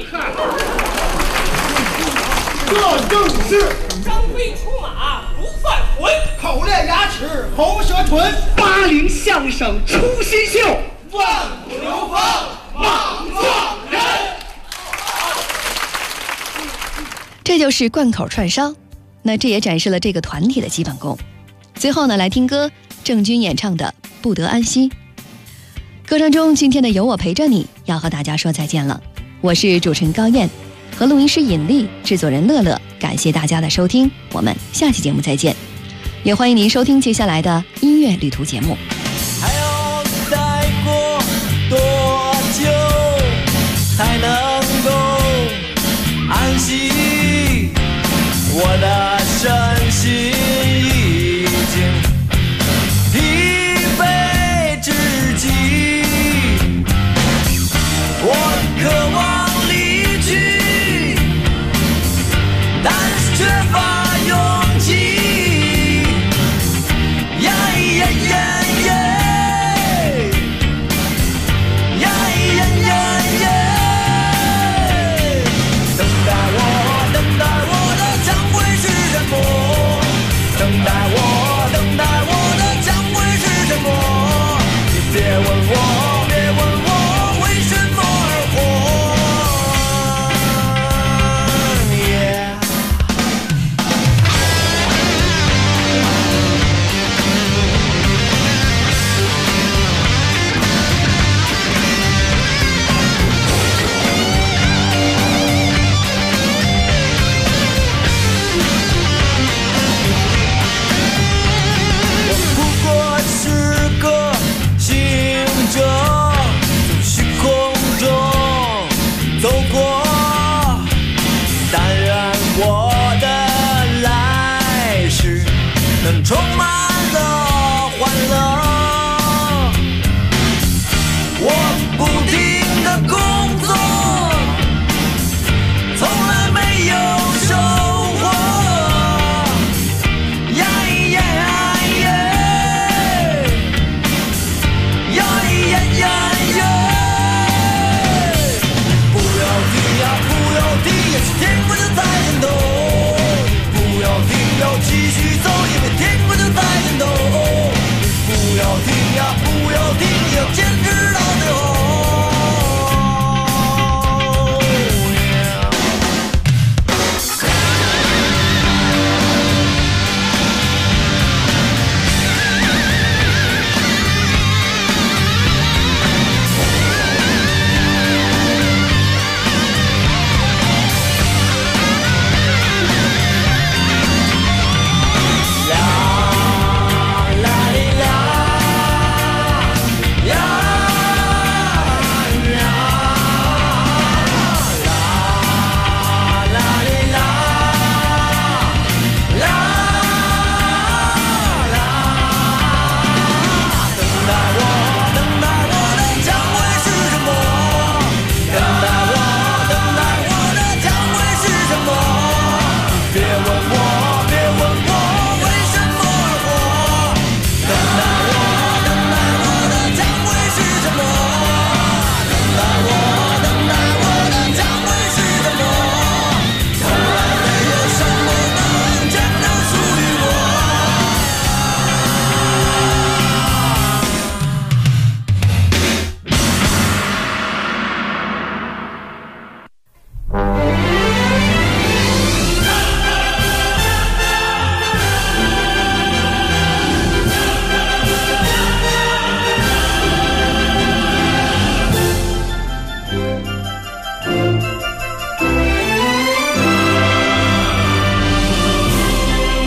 这正是张飞出马不犯浑， 口练牙齿喉舌唇 ，80相声出新秀， 万古流芳莽撞人。 这就是贯口串烧，那这也展示了这个团体的基本功。最后呢，来听歌，郑钧演唱的《不得安息》。歌声中，今天的有我陪着你要和大家说再见了。我是主持人高燕，和录音师尹丽，制作人乐乐，感谢大家的收听，我们下期节目再见。也欢迎您收听接下来的音乐旅途节目。 还要再过多久才能够安息？我的身心已经疲惫至极，我渴望离去，但是缺乏勇气。呀呀呀呀，呀呀呀呀。 欢乐。我不停的工作，从来没有收获。呀咿呀耶，呀咿呀呀耶。不要停呀，不要停呀，天空就在震动。不要停，要继续走，因为天空就在震动。不要停呀，不要停，要坚持到最后。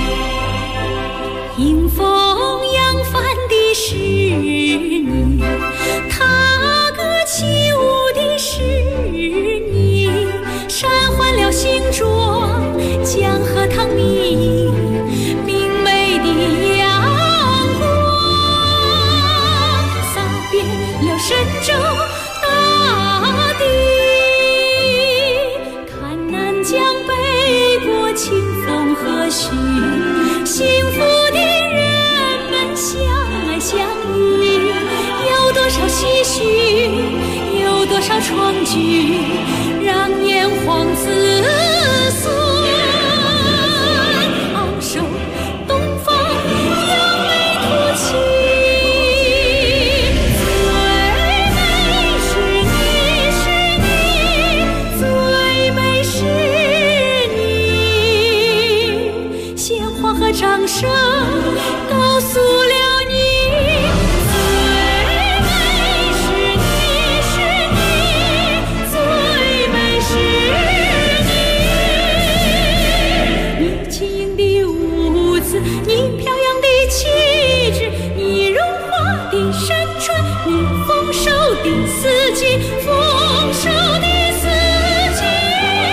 迎风扬帆的是你，